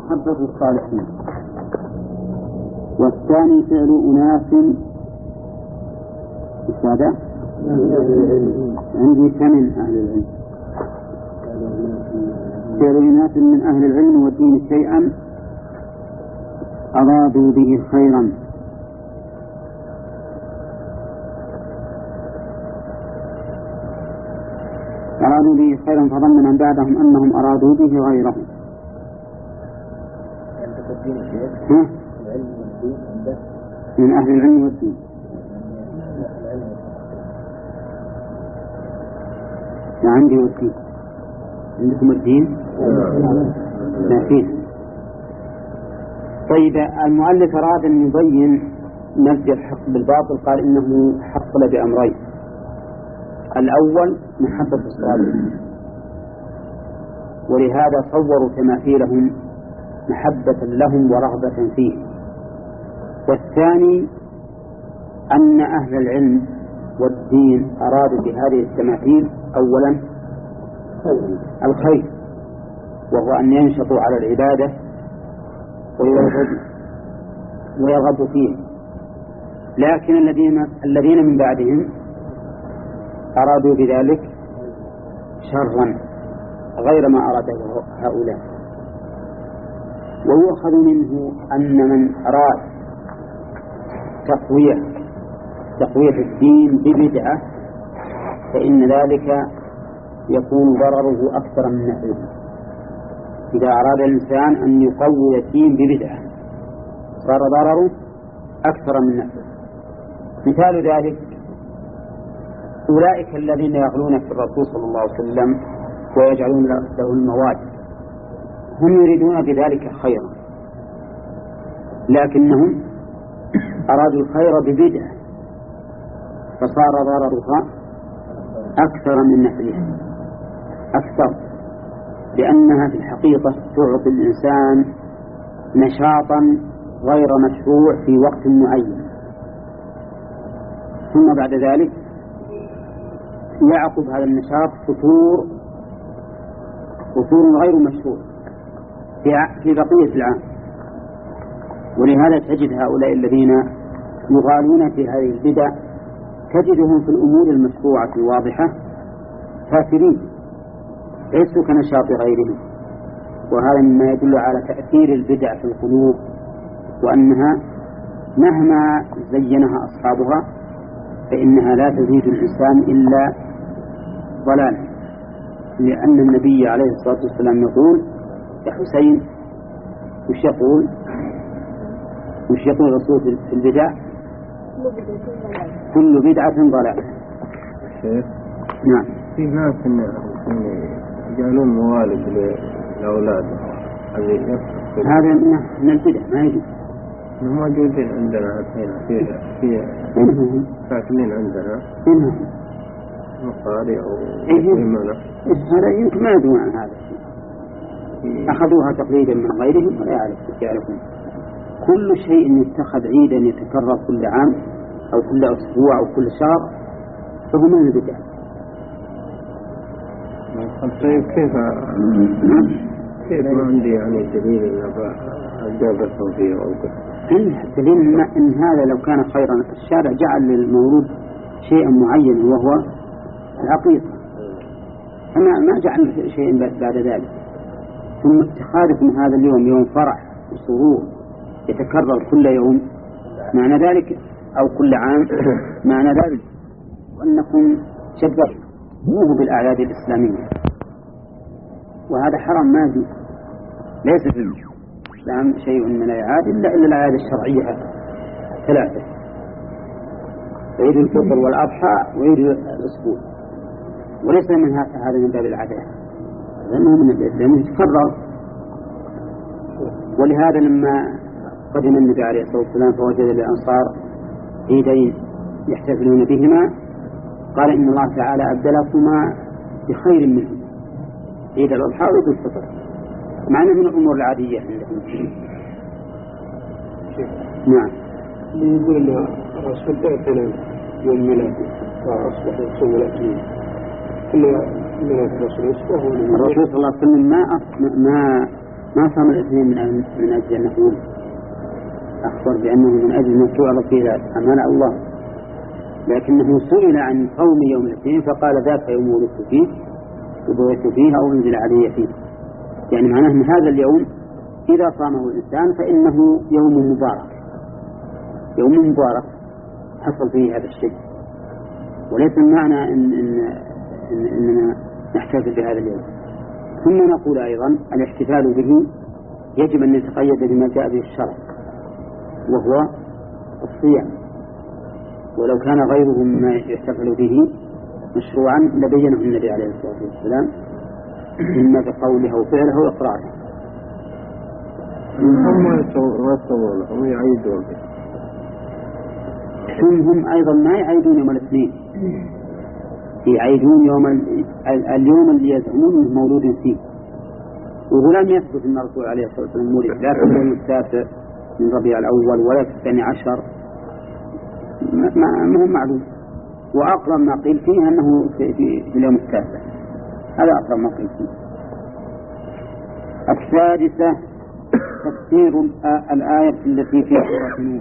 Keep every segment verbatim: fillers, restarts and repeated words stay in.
محبة الصالحين. والثاني فعل أناس هذا عندي ثمن أهل العلم، فعل أناس من أهل العلم والدين شيئا أرادوا به خيرا. أرادوا به خيرا فظن من بعدهم أنهم أرادوا به غيره. من أهل العلم والدين عندي والدين عندكم الدين ما فيه. طيب المؤلف أراد أن يبين نفي الحق بالباطل، قال إنه حصل بأمرين: الأول محبة الصالحين، ولهذا صوروا تماثيلهم محبة لهم ورغبة فيه. والثاني أن أهل العلم والدين أرادوا بهذه التماثيل أولا الخير، وهو أن ينشطوا على العبادة ويرغبوا فيه. لكن الذين الذين من بعدهم أرادوا بذلك شرا غير ما أراده هؤلاء. ويؤخذ منه أن من أراد تقوية تقوية الدين ببدعة فإن ذلك يكون ضرره أكثر من نفعه. إذا أراد الإنسان أن يقوي الدين ببدعة صار ضرره أكثر من نفعه. مثال ذلك أولئك الذين يغلون في الرسول صلى الله عليه وسلم ويجعلون له المواد، هم يريدون بذلك خيرا، لكنهم أرادوا الخير ببدعة فصار ضررها أكثر من نفعها أكثر، لأنها في الحقيقة تعطي الإنسان نشاطا غير مشروع في وقت معين، ثم بعد ذلك يعقب هذا النشاط فتور فتور غير مشروع في بقية العام. ولهذا تجد هؤلاء الذين يغالون في هذه البدع تجدهم في الأمور المشروعة الواضحة كافرين ليسوا كنشاط غيرهم. وهذا مما يدل على تأثير البدع في القلوب، وأنها مهما زينها أصحابها فإنها لا تزيد الإنسان إلا ضلالا، لأن النبي عليه الصلاة والسلام يقول: يا حسين وش يقول وش يقول الرسول في البدع؟ كل بدعة ضلالة. نعم. في ناس يجعلون موالد للأولاد، هذا من البدع ما يجوز. موجودين عندنا هنا في في ساكنين عندنا مقاري أو إيمانة. هذا يمكن ما يدرون عن هذا الشيء، أخذوها تقليدا من غيرهم ولا يعرفون. كل شيء يتخذ عيدا يتكرر كل عام أو كل أسبوع أو كل شهر فهو من البدع. طيب كيف كيف ما عندي يعني دليل إن أجابتهم فيه أو كذا؟ الدليل إن هذا لو كان خيرا الشارع جعل للمولود شيئا معين وهو العقيقة، فما ما جعل شيء بعد ذلك. ثم اتخاذكم هذا اليوم يوم فرح وسرور يتكرر كل يوم معنى ذلك أو كل عام معنى ذلك وأنكم شبهتموه بالأعياد الإسلامية، وهذا حرام ما في ليس في الإسلام شيء من الأعياد إلا إلا الأعياد الشرعية ثلاثة: عيد الفطر والأضحى وعيد الأسبوع، وليس من هذا من باب العادات لأنه من الإسلام يتكرر. ولهذا لما قدم النبي عليه الصلاة والسلام فوجد الأنصار عيدين يحتفلون بهما قال: إن الله تعالى أبدلكما بخير منه، عيد الأضحى وعيد الفطر، معنى من الأمور العادية عندهم. نعم. يقول الرسول تأتنا يوم ميلاده فأصبح يصوم الأكيد كل ميلاد الرسول الرسول صلى الله عليه وسلم ما ما ما صام الاثنين من من أجل أنه أخبر بأنه من أجل أن تعرض في ذلك أمان الله، لكنه سئل عن صوم يوم الاثنين فقال ذاك يوم ولدت فيه وبويت فيه أو انزل علي فيه، يعني معناه أن هذا اليوم إذا صامه الإنسان فإنه يوم مبارك، يوم مبارك حصل فيه هذا الشيء، وليس المعنى إن إن إن إننا نحتفل بهذا اليوم. ثم نقول أيضا الاحتفال به يجب أن يتقيد بما جاء به الشرع وهو الصيام، ولو كان غيره مما يحتفل به مشروعا لبينه النبي عليه الصلاة والسلام إما بقوله أو فعله وإقراره. هم يصومون هم يعيدون هم أيضا ما يعيدون يوم الاثنين، يعيدون يوم اليوم اللي يزعمون مولود فيه، وهو لم يثبت أن الرسول عليه الصلاة والسلام مولد لا في اليوم التاسع من ربيع الأول ولا في الثاني عشر، ما هو معلوم. وأقرب ما قيل فيه أنه في, في, في اليوم التاسع، هذا أقرب ما قيل فيه. السادسة تفسير الآية التي في سورة نوح،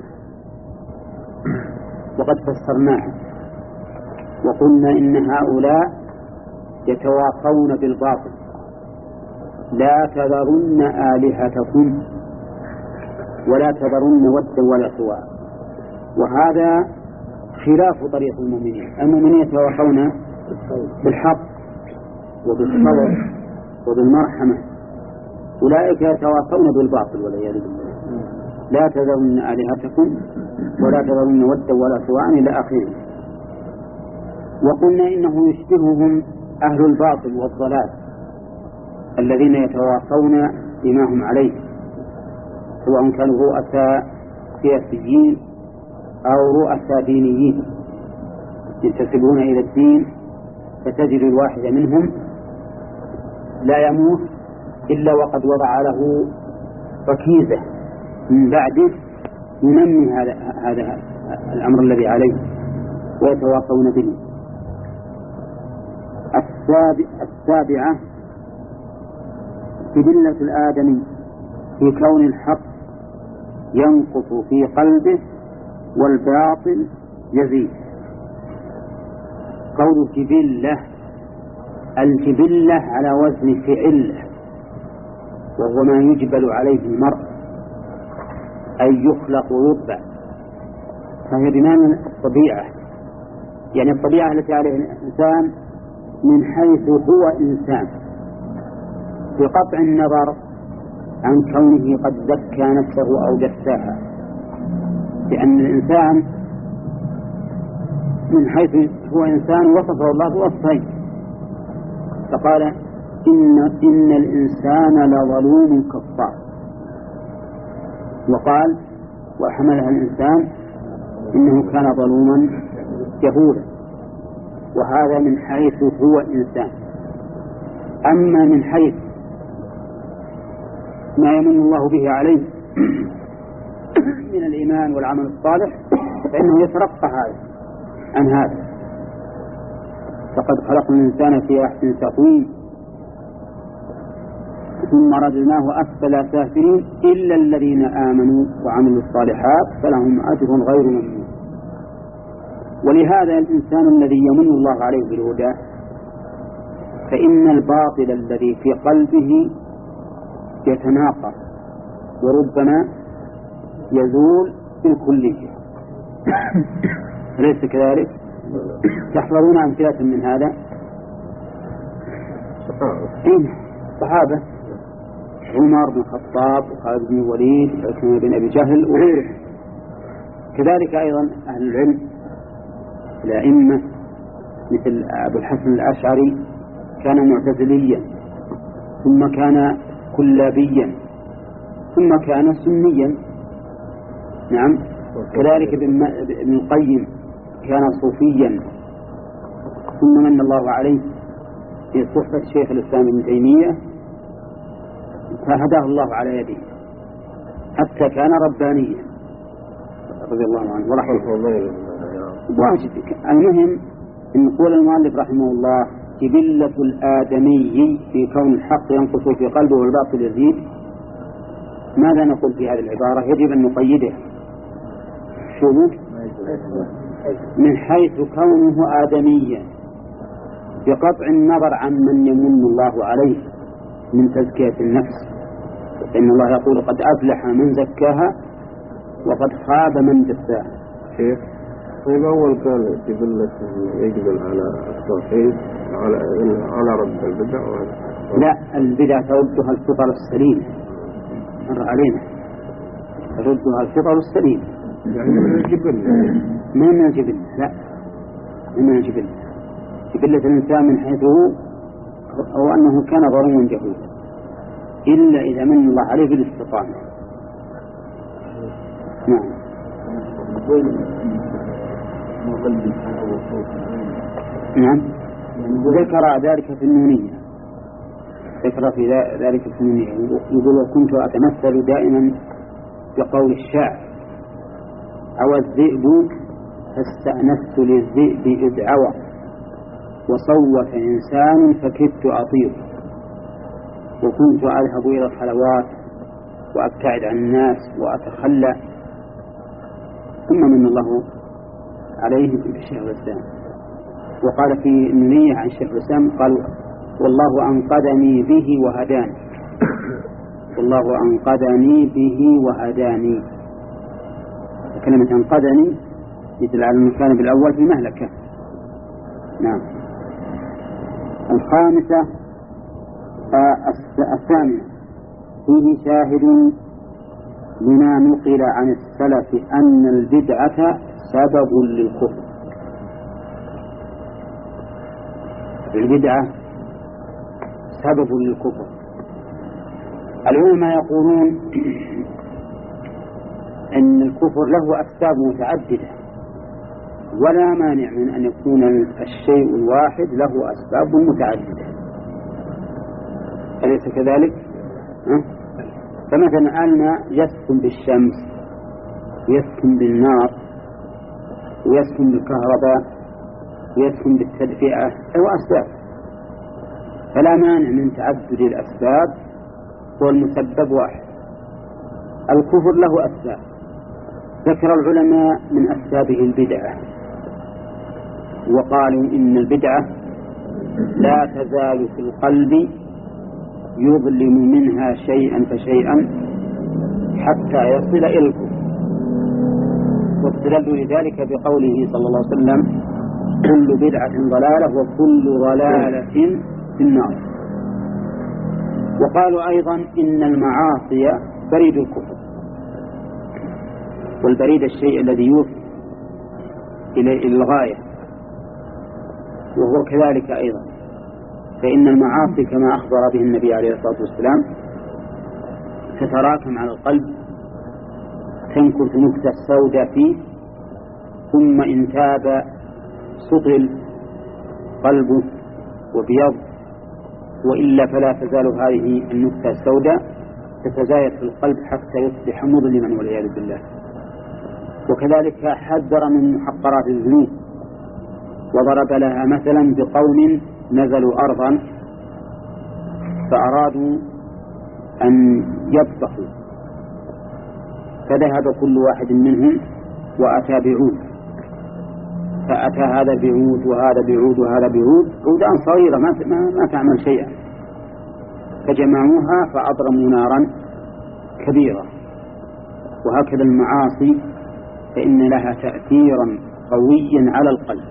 وقد فسرناها وقلنا إن هؤلاء يتواصون بالباطل، لا تذرن آلهتكم ولا تذرن ودا ولا سواع، وهذا خلاف طريق المؤمنين. المؤمنين يتواصون بالحق وبالصبر وبالمرحمة، أولئك يتواصون بالباطل والعياذ بالله. لا تذرن آلهتكم ولا تذرن ودا ولا سواعا إلى آخره. وقلنا إنه يشبههم أهل الباطل والضلال الذين يتواصون بما هم عليه، سواء كانوا رؤساء سياسيين أو رؤساء دينيين ينتسبون إلى الدين، فتجد الواحد منهم لا يموت إلا وقد وضع له ركيزة من بعده ينمي هذا هذا الأمر الذي عليه ويتواصون به. السابعة جبلة الآدمي في كون الحق ينقص في قلبه والباطل يزيد. قول جبلة، الجبلة على وزن فعلة، وهو ما يجبل عليه المرء أي يخلق ويطبع، فهي بمعنى الطبيعة، يعني الطبيعة التي عليه الإنسان من حيث هو إنسان، بقطع النظر عن كونه قد زكى نفسه أو دساها، لأن الإنسان من حيث هو إنسان وصفه الله بوصفين، فقال إن, إن الإنسان لظلوم كفار، وقال وحملها الإنسان إنه كان ظلوما جهولا، وهذا من حيث هو إنسان. أما من حيث ما يمن الله به عليه من الإيمان والعمل الصالح فإنه يترقى هذا عن هذا. فقد خلقنا الإنسان في أحسن تقويم ثم رددناه أسفل سافلين إلا الذين آمنوا وعملوا الصالحات فلهم أجر غير ممنون. ولهذا الإنسان الذي يمن الله عليه بالهدى فإن الباطل الذي في قلبه يتناقض وربما يزول بالكلية، أليس كذلك؟ تحضرون أمثلة من هذا؟ صحابة عمر بن الخطاب وخالد بن الوليد وعثمان بن أبي جهل وغيره. كذلك أيضا أهل العلم الأئمة مثل أبو الحسن الأشعري كان معتزليا ثم كان كلابيا ثم كان سنيا. نعم. كذلك ابن القيم كان صوفيا ثم من الله عليه في صحبة شيخ الإسلام ابن تيمية فهداه الله على يده حتى كان ربانيا رضي الله عنه ورحمه الله. واجب. المهم أن يقول المؤلف رحمه الله جبلة الآدمي في كون الحق ينقص في قلبه والباطل يزيد، ماذا نقول في هذه العبارة؟ يجب أن نقيده شروط من حيث كونه آدميا، بقطع النظر عن من يمن الله عليه من تزكية النفس، إن الله يقول قد أفلح من زكاها وقد خاب من دساها. شيخ طيب أول قال جبلة يجبل على التوحيد على على رب البدع. لا، البدع تردها الفطر السليم، مر علينا تردها الفطر السليم. يعني من الجبل ما من الجبل، لا من الجبل. جبلة الإنسان من حيث هو أنه كان ظلوما جهولا، إلا إذا من الله عليه بالاستقامة. نعم. نعم ذكر ذلك في النونية، ذكر في ذلك في النونية يقول وكنت أتمثل دائما بقول الشاعر أو الذئب فاستأنست للذئب إذ عوى وصوت إنسان فكدت أطير، وكنت أذهب إلى الخلوات وأبتعد عن الناس وأتخلى، ثم من الله عليه بالشيخ الإسلام. وقال في النونية عن الشيخ الإسلام قال والله أنقذني به وهداني، والله أنقذني به وهداني. كلمة أنقذني يدل على أنه كان بالأول في مهلكة. نعم. الخامسة الثانية فيه شاهد لما نقل عن السلف أن البدعة سبب للكفر. البدعة سبب للكفر. العلماء يقولون أن الكفر له أسباب متعددة، ولا مانع من أن يكون الشيء الواحد له أسباب متعددة، أليس كذلك؟ أه؟ فمثلا الماء يسكن بالشمس ويسكن بالنار ويسكن بالكهرباء ويسكن بالتدفئة، هو أسباب، فلا مانع من تعدد الأسباب والمسبب واحد. الكفر له أسباب، ذكر العلماء من أسبابه البدعة، وقالوا إن البدعة لا تزال في القلب يظلم منها شيئا فشيئا حتى يصل إلى الكفر. واستدلوا لذلك بقوله صلى الله عليه وسلم كل بدعة ضلالة وكل ضلالة في النار. وقالوا أيضا إن المعاصي بريد الكفر، والبريد الشيء الذي يوصل إلى الغاية، وهو كذلك أيضا، فإن المعاصي كما أخبر به النبي عليه الصلاة والسلام تتراكم على القلب، تنكت نكتة سوداء فيه، ثم إن تاب سطل قلبه وبيض، وإلا فلا تزال هذه النكتة السوداء تتزايد في القلب حتى يصبح مظلما والعياذ بالله. وكذلك حذر من محقرات الذنوب، وضرب لها مثلا بقوم نزلوا أرضا فأرادوا أن يطبخوا، فذهب كل واحد منهم وأتى بعود، فأتى هذا بعود وهذا بعود وهذا بعود، عودان صغيرة ما, ما, ما تعمل شيئا، فجمعوها فأضرموا نارا كبيرة. وهكذا المعاصي فإن لها تأثيرا قويا على القلب،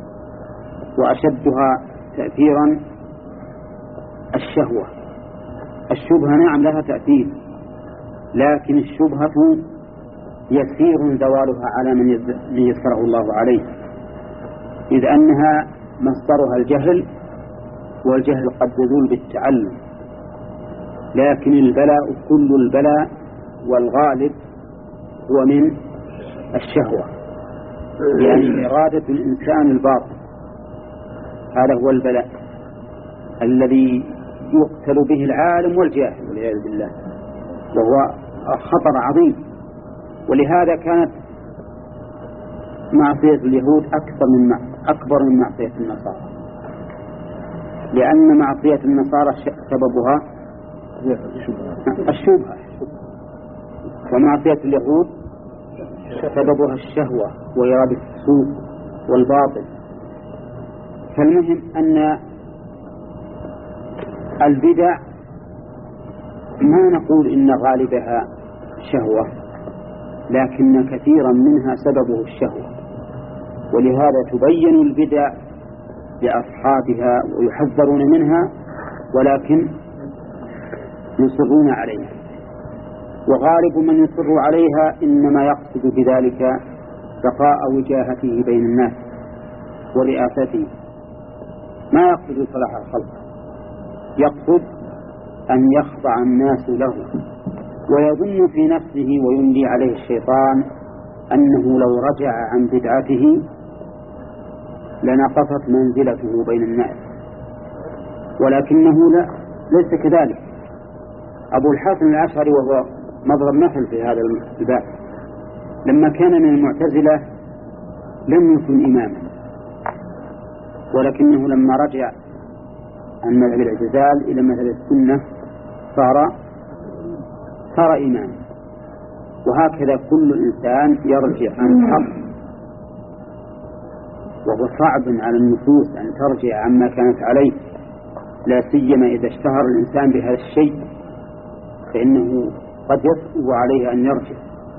وأشدها تأثيرا الشهوة. الشبهة نعم لها تأثير، لكن الشبهة يسير زوالها على من يسره الله عليه، إذ أنها مصدرها الجهل، والجهل قد يزول بالتعلم. لكن البلاء كل البلاء والغالب هو من الشهوة، يعني إرادة الإنسان الباطل، هذا هو البلاء الذي يقتل به العالم والجاهل والعياذ بالله، وهو خطر عظيم. ولهذا كانت معصية اليهود أكثر من أكبر من معصية النصارى، لأن معصية النصارى سببها الشبهة، ومعصية اليهود سببها الشهوة وإرادة السوء والباطل. فالمهم أن البدع ما نقول إن غالبها شهوة، لكن كثيرا منها سببه الشهوة، ولهذا تبين البدع لأصحابها ويحذرون منها، ولكن يصرون عليها. وغالب من يصر عليها إنما يقصد بذلك بقاء وجاهته بين الناس ورئاسته، ما يقصد صلاح الخلق، يقصد أن يخضع الناس له، ويظن في نفسه ويملي عليه الشيطان أنه لو رجع عن بدعته لنقصت منزلته بين الناس، ولكنه لا ليس كذلك. أبو الحسن الأشعري وهو مضرب مثل في هذا الباب، لما كان من المعتزلة لم يكن إماما، ولكنه لما رجع عن مذهب الاعتزال إلى مذهب السنة صار صار إماما. وهكذا كل إنسان يرجع عن الحق، وهو صعب على النفوس أن ترجع عما كانت عليه، لا سيما إذا اشتهر الإنسان بهذا الشيء، فإنه قد يصعب عليه أن يرجع،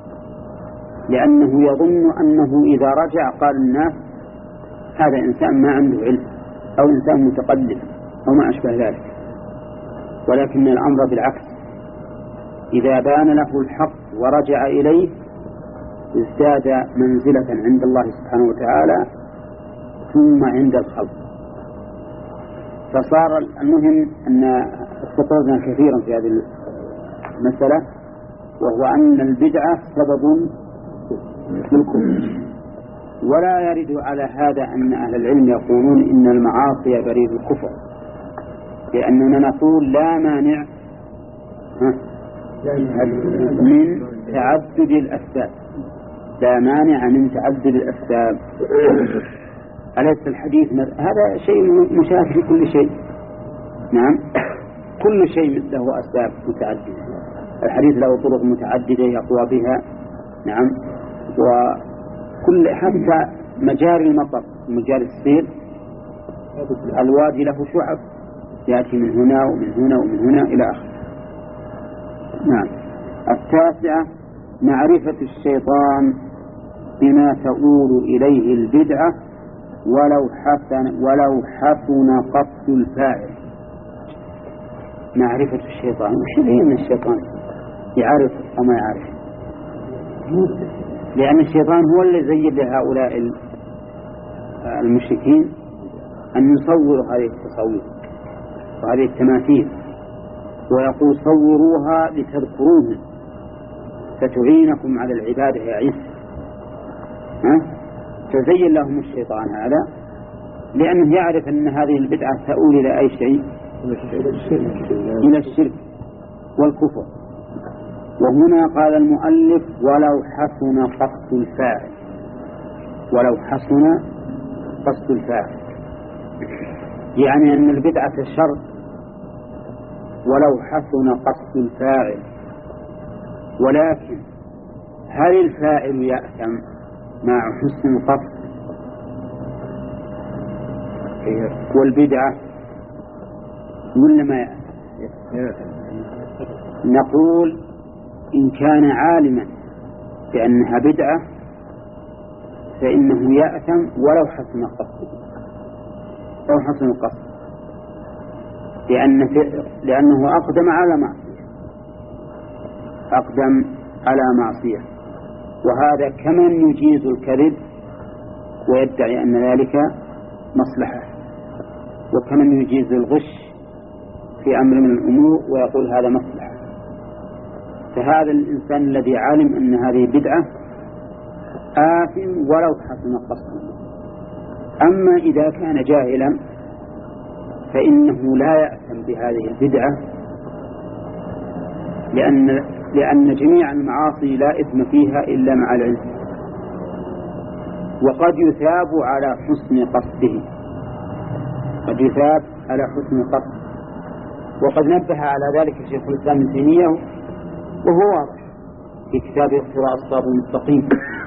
لأنه يظن أنه إذا رجع قال الناس هذا إنسان ما عنده علم، أو إنسان متقلب، أو ما أشبه ذلك. ولكن الأمر بالعكس، إذا بان له الحق ورجع إليه ازداد منزلة عند الله سبحانه وتعالى ثم عند الخلق. فصار المهم أن استطردنا كثيرا في هذه المسألة، وهو أن البدعة سبب للكفر. ولا يرد على هذا أن أهل العلم يقولون إن المعاصي بريد الكفر، لأننا نقول لا مانع من تعدد الأسباب، لا مانع من تعدد الأسباب. أليس الحديث هذا شيء مشاهد في كل شيء؟ نعم، كل شيء له أسباب متعددة، الحديث له طرق متعددة يقوى بها. نعم، وكل حتى مجاري المطر مجاري السير الوادي له شعب يأتي من هنا ومن هنا ومن هنا إلى آخره. نعم. التاسعة معرفة الشيطان بما تؤول إليه البدعة ولو حسن ولو حسن قصد الفاعل. معرفة الشيطان، وش هي من الشيطان يعرف أو ما يعرف؟ لأن الشيطان هو الذي زين لهؤلاء المشركين أن يصوروا هذه التصاوير وهذه التماثيل، ويقول صوروها لتذكروه فتعينكم على العبادة يا عيسى. ها؟ فزين لهم الشيطان هذا لأنه يعرف أن هذه البدعة تؤول إلى أي شيء؟ إلى الشرك والكفر. وهنا قال المؤلف ولو حسن قصد الفاعل، ولو حسن قصد الفاعل، يعني أن البدعة شر ولو حسن قصد الفاعل. ولكن هل الفاعل يأثم مع حسن القصد؟ والبدعة ولا ما يأثم؟ نقول إن كان عالما بأنها بدعة فإنه يأثم ولو حسن القصد، أو حسن القصد، لأن لأنه أقدم على معصية، أقدم على معصية. وهذا كمن يجيز الكذب ويدعي أن ذلك مصلحة، وكمن يجيز الغش في أمر من الأمور ويقول هذا مصلحة. فهذا الإنسان الذي علم أن هذه بدعة آثم ولو حسن قصده. أما إذا كان جاهلا فإنه لا يأثم بهذه البدعة، لأن لأن جميع المعاصي لا إثم فيها إلا مع العلم، وقد يثاب على حسن قصده، قد يثاب على حسن قصده. وقد نبه على ذلك شيخ الإسلام ابن تيمية وهو واضح، في كتاب اقتراء الصراط المستقيم.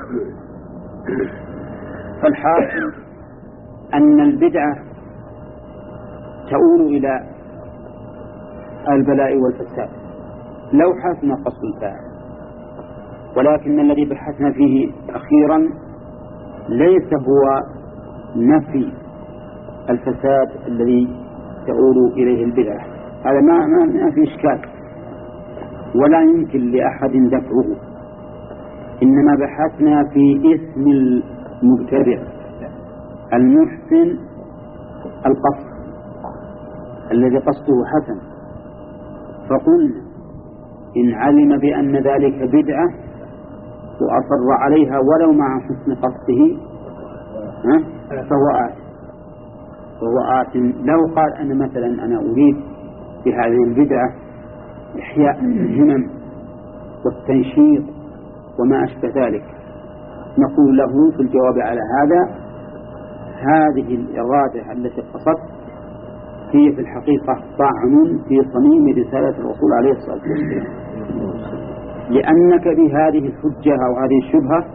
فالحاصل أن البدعة تؤول إلى البلاء والفساد لو حسن قصد الفاعل، ولكن الذي بحثنا فيه أخيرا ليس هو نفي الفساد الذي تؤول إليه البدعة، هذا ما, ما, ما في إشكال ولا يمكن لأحد دفعه، إنما بحثنا في اسم المبتدع المحسن القصد الذي قصده حسن، فقلنا إن علم بأن ذلك بدعة وأصر عليها ولو مع حسن قصده فهو آثم فهو آثم. لو قال أنا مثلا أنا أريد بهذه البدعة إحياء الهمم والتنشيط وما أشبه ذلك، نقول له في الجواب على هذا هذه الإرادة التي قصدت هي في الحقيقة طعن في صميم رسالة الرسول عليه الصلاة والسلام، لأنك بهذه الحجة أو هذه الشبهة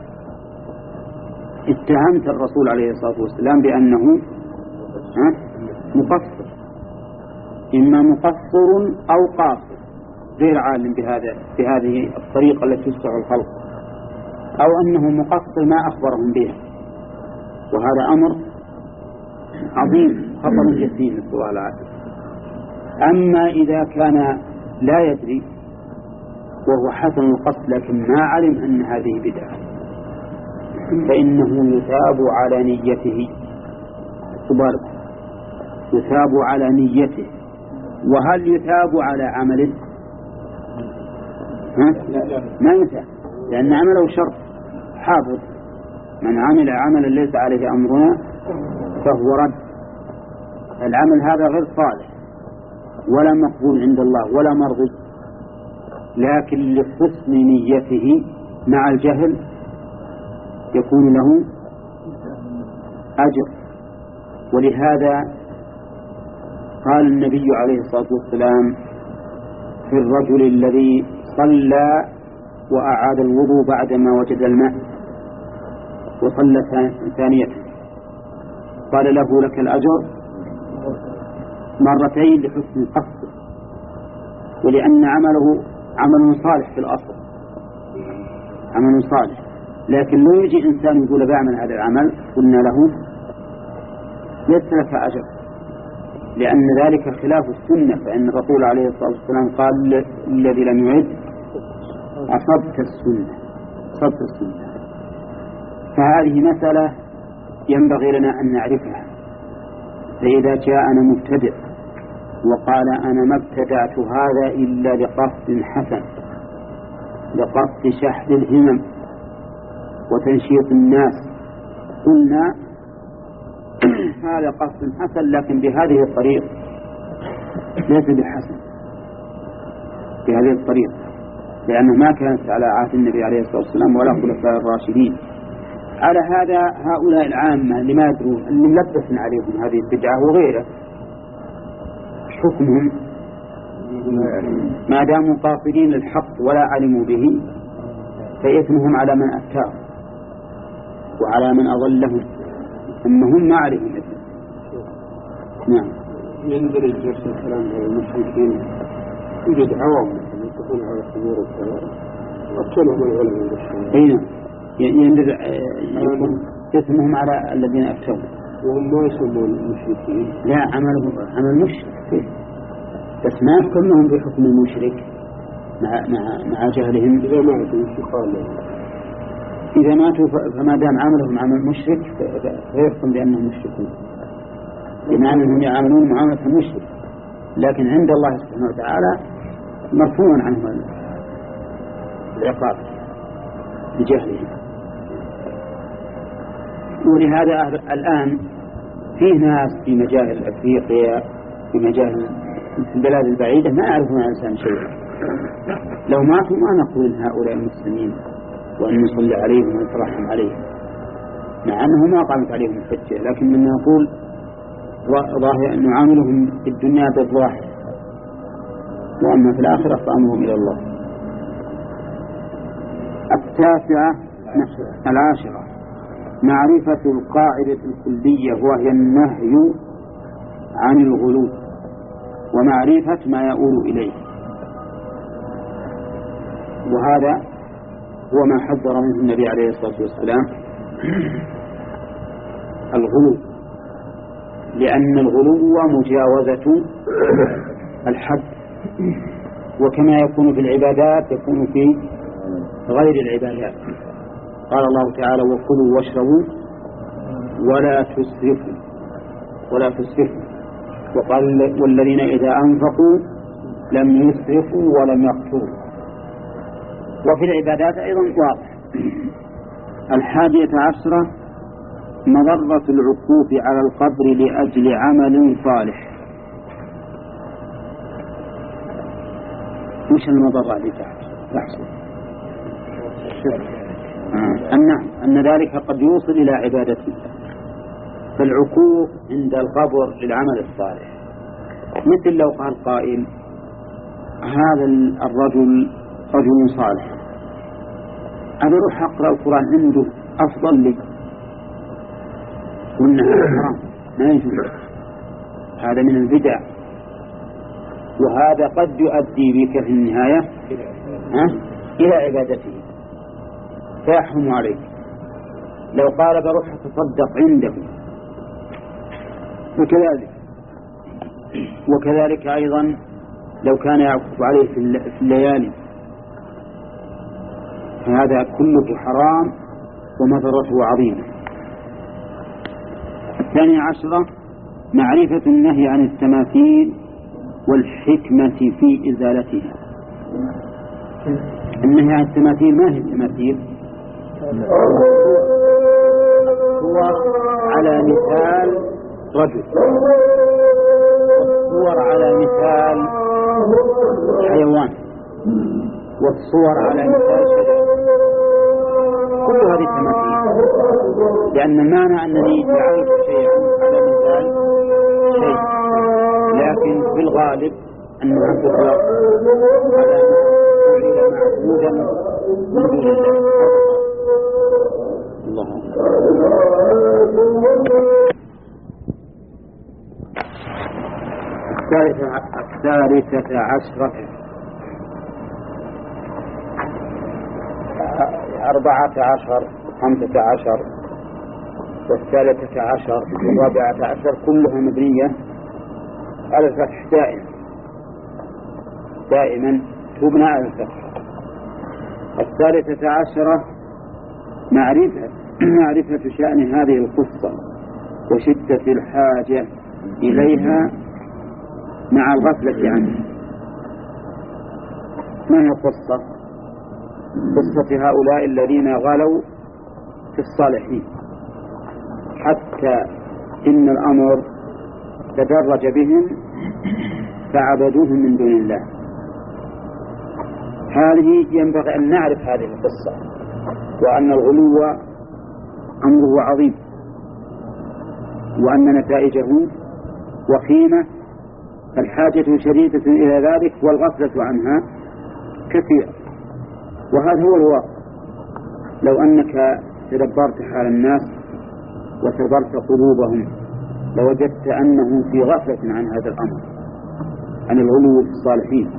اتهمت الرسول عليه الصلاة والسلام بأنه مقصر، إما مقصر أو قاصر غير عالم بهذا بهذه الطريقة التي تسع الخلق، أو أنه مقصر ما أخبرهم به، وهذا أمر عظيم خطر جسيم نسأل الله العافية. أما إذا كان لا يدري وهو حسن القصد لكن ما علم أن هذه بدعة فإنه يثاب على نيته، تبارك يثاب على نيته. وهل يثاب على عمله؟ ها؟ ما يثاب، لأن عمله شرط حافظ، من عمل عملا ليس عليه أمرنا فهو رد. العمل هذا غير صالح ولا مقبول عند الله ولا مرضي، لكن لحسن نيته مع الجهل يكون له أجر. ولهذا قال النبي عليه الصلاة والسلام في الرجل الذي صلى وأعاد الوضوء بعدما وجد الماء وصلى ثانية، قال له لك الأجر مرتين لحسن القصد، ولأن عمله عمل صالح في الأصل، عمل صالح، لكن لو يجي إنسان يقول بعمل هذا العمل قلنا له ليس لك أجر، لأن ذلك خلاف السنة، فإن الرسول عليه الصلاة والسلام قال الذي لم يعد أصبت السنة أصبت السنة. فهذه مسألة ينبغي لنا أن نعرفها. فإذا جاءنا مبتدع وقال أنا ما ابتدعت هذا إلا لقصد حسن، لقصد شحذ الهمم وتنشيط الناس، قلنا هذا قصد حسن لكن بهذه الطريقة ليس بحسن، بهذه الطريقة، لأنه ما كانت على عهد النبي عليه الصلاة والسلام ولا خلفاء الراشدين. على هذا هؤلاء العامة اللي ما يدرون اللي ملبس عليهم هذه البدعة وغيره حكمهم ما داموا قاصدين للحق ولا علموا به فإثمهم على من أفتاه وعلى من أضلهم، أما هم ما عليهم إثم. نعم. يندرج نفس الكلام على المشركين، يوجد عوام يتقون على القبور والكلام وأكثرهم العلماء بالشام. أي نعم يندرج إثمهم على الذين أفتوا وهم ما يسمون المشركين. لا، عملهم عمل مشرك بس ما يحكمهم بحكم المشرك مع مع مع جهلهم. إذا ماتوا وش قال؟ إذا ماتوا فما دام عملهم عمل مشرك فيحكم بأنهم مشركون، بمعنى أنهم يعملون معاملة المشرك، لكن عند الله سبحانه وتعالى مرفوع عنهم العقاب بجهلهم. ولهذا الآن فيه ناس في مجال أفريقيا في مجال البلاد البعيدة ما يعرفون عن الإنسان شيئا، لو ماتوا ما نقول هؤلاء المسلمين وأن نصلي عليهم ونترحم عليهم، مع أنه ما قامت عليهم الحجة، لكن من نقول ظاهر أن نعاملهم في الدنيا بالظاهر، وأما في الآخرة فأمرهم إلى الله. التاسعة العاشرة معرفة القاعدة الكلية وهي النهي عن الغلو ومعرفة ما يؤول إليه، وهذا هو ما حذر منه النبي عليه الصلاة والسلام الغلو، لأن الغلو مجاوزة الحد، وكما يكون في العبادات يكون في غير العبادات. قال الله تعالى وكلوا واشربوا ولا تسرفوا ولا تسرفوا، وقال والذين إذا أنفقوا لم يسرفوا ولم يقتروا. وفي العبادات أيضا واضح. الحادية عشرة مضرة العكوف على القبر لأجل عمل صالح. وش المضرة اللي تحصل؟ آه. أن أن ذلك قد يوصل إلى عبادته، فالعكوف عند القبر للعمل الصالح، مثل لو قال قائل هذا الرجل رجل صالح، أنا أروح أقرأ القرآن عنده أفضل لي، وإنها حرام ما يجوز، هذا من البدع، وهذا قد يؤدي بك في النهاية إلى عبادته فيحرم عليك. لو قال بروح أتصدق عنده، وكذلك وكذلك أيضا لو كان يعكف عليه في الليالي، فهذا كله حرام ومضرته عظيمة. الثانية عشرة معرفة النهي عن التماثيل والحكمة في إزالتها. النهي عن التماثيل ما هي التماثيل؟ هو على مثال رجل، والصور على مثال حيوان، والصور على مثال شجر، كل هذه التماثيل، لأن المعنى أنني جعلت شيئا على مثال شيء، لكن في الغالب أنها تطلق على ما معبودا من دون الله. الثالثة عشرة أربعة عشر خمسة عشر والثالثة عشر والرابعة عشر كلها مبنية على الفتح دائما دائما تبنى على الفتح. الثالثة عشرة معرفة معرفة شأن هذه القصة وشدة الحاجة إليها مع الغفلة عنها. ما هي القصة؟ قصة هؤلاء الذين غلوا في الصالحين حتى إن الأمر تدرج بهم فعبدوهم من دون الله. هذه ينبغي أن نعرف هذه القصة، وأن الغلو أمره عظيم، وأن نتائجه وخيمة، الحاجة شديدة إلى ذلك والغفلة عنها كثيرة. وهذا هو الواقع. لو أنك تدبرت حال الناس وتدبرت قلوبهم لوجدت أنهم في غفلة عن هذا الأمر، عن الغلو في الصالحين.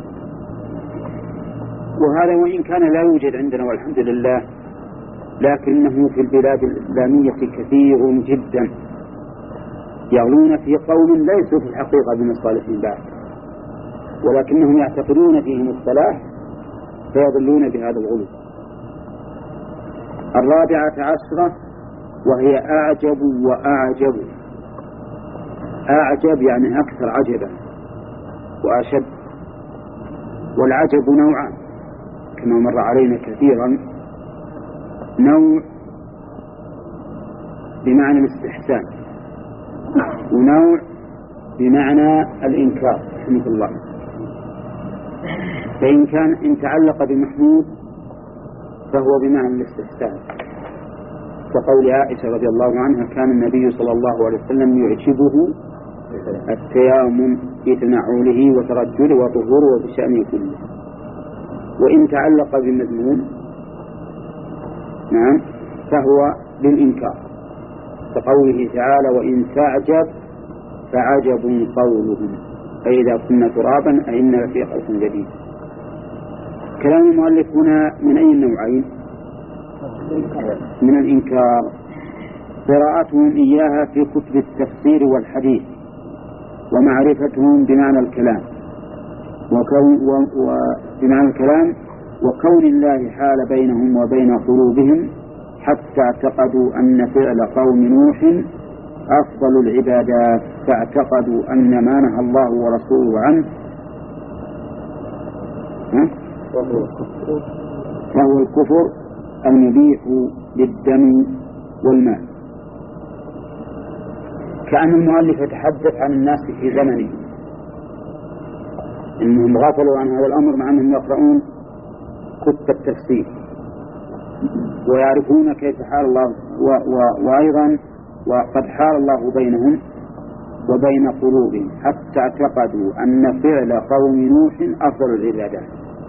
وهذا وإن كان لا يوجد عندنا والحمد لله، لكنه في البلاد الإسلامية كثير جدا يغلون في قوم ليسوا في الحقيقة من الصالحين بعد، ولكنهم يعتقدون فيهم الصلاح فيضلون بهذا الغلو. الرابعة عشرة وهي أعجب وأعجب. أعجب يعني أكثر عجبا وأشد، والعجب نوعان كما مر علينا كثيرا، نوع بمعنى الاستحسان ونوع بمعنى الإنكار رحمه الله. فإن كان إن تعلق بمحمود فهو بمعنى الاستحسان، كقول عائشة رضي الله عنها كان النبي صلى الله عليه وسلم يعجبه التيامن في تنعله وترجله وطهوره وبشأنه كله. وإن تعلق بالمذموم نعم فهو للإنكار، كقوله تعالى وإن تعجب فعجب قولهم أي إذا كنا ترابا أئنا لفي خلق جديد. كلام المؤلف هنا من أي النوعين؟ من الإنكار، قراءتهم إياها في كتب التفسير والحديث ومعرفتهم بمعنى الكلام وكون وبمعنى الكلام وكون الله حال بينهم وبين قلوبهم حتى اعتقدوا أن فعل قوم نوح أفضل العبادات، فاعتقدوا أن ما نهى الله ورسوله عنه فهو الكفر المبيح للدم والمال. كأن المؤلف يتحدث عن الناس في زمنه إنهم غفلوا عن هذا الأمر مع أنهم يقرؤون كتب التفسير ويعرفون كيف حال الله و و وأيضا وقد حال الله بينهم وبين قلوبهم حتى اعتقدوا أن فعل قوم نوح أفضل العبادات.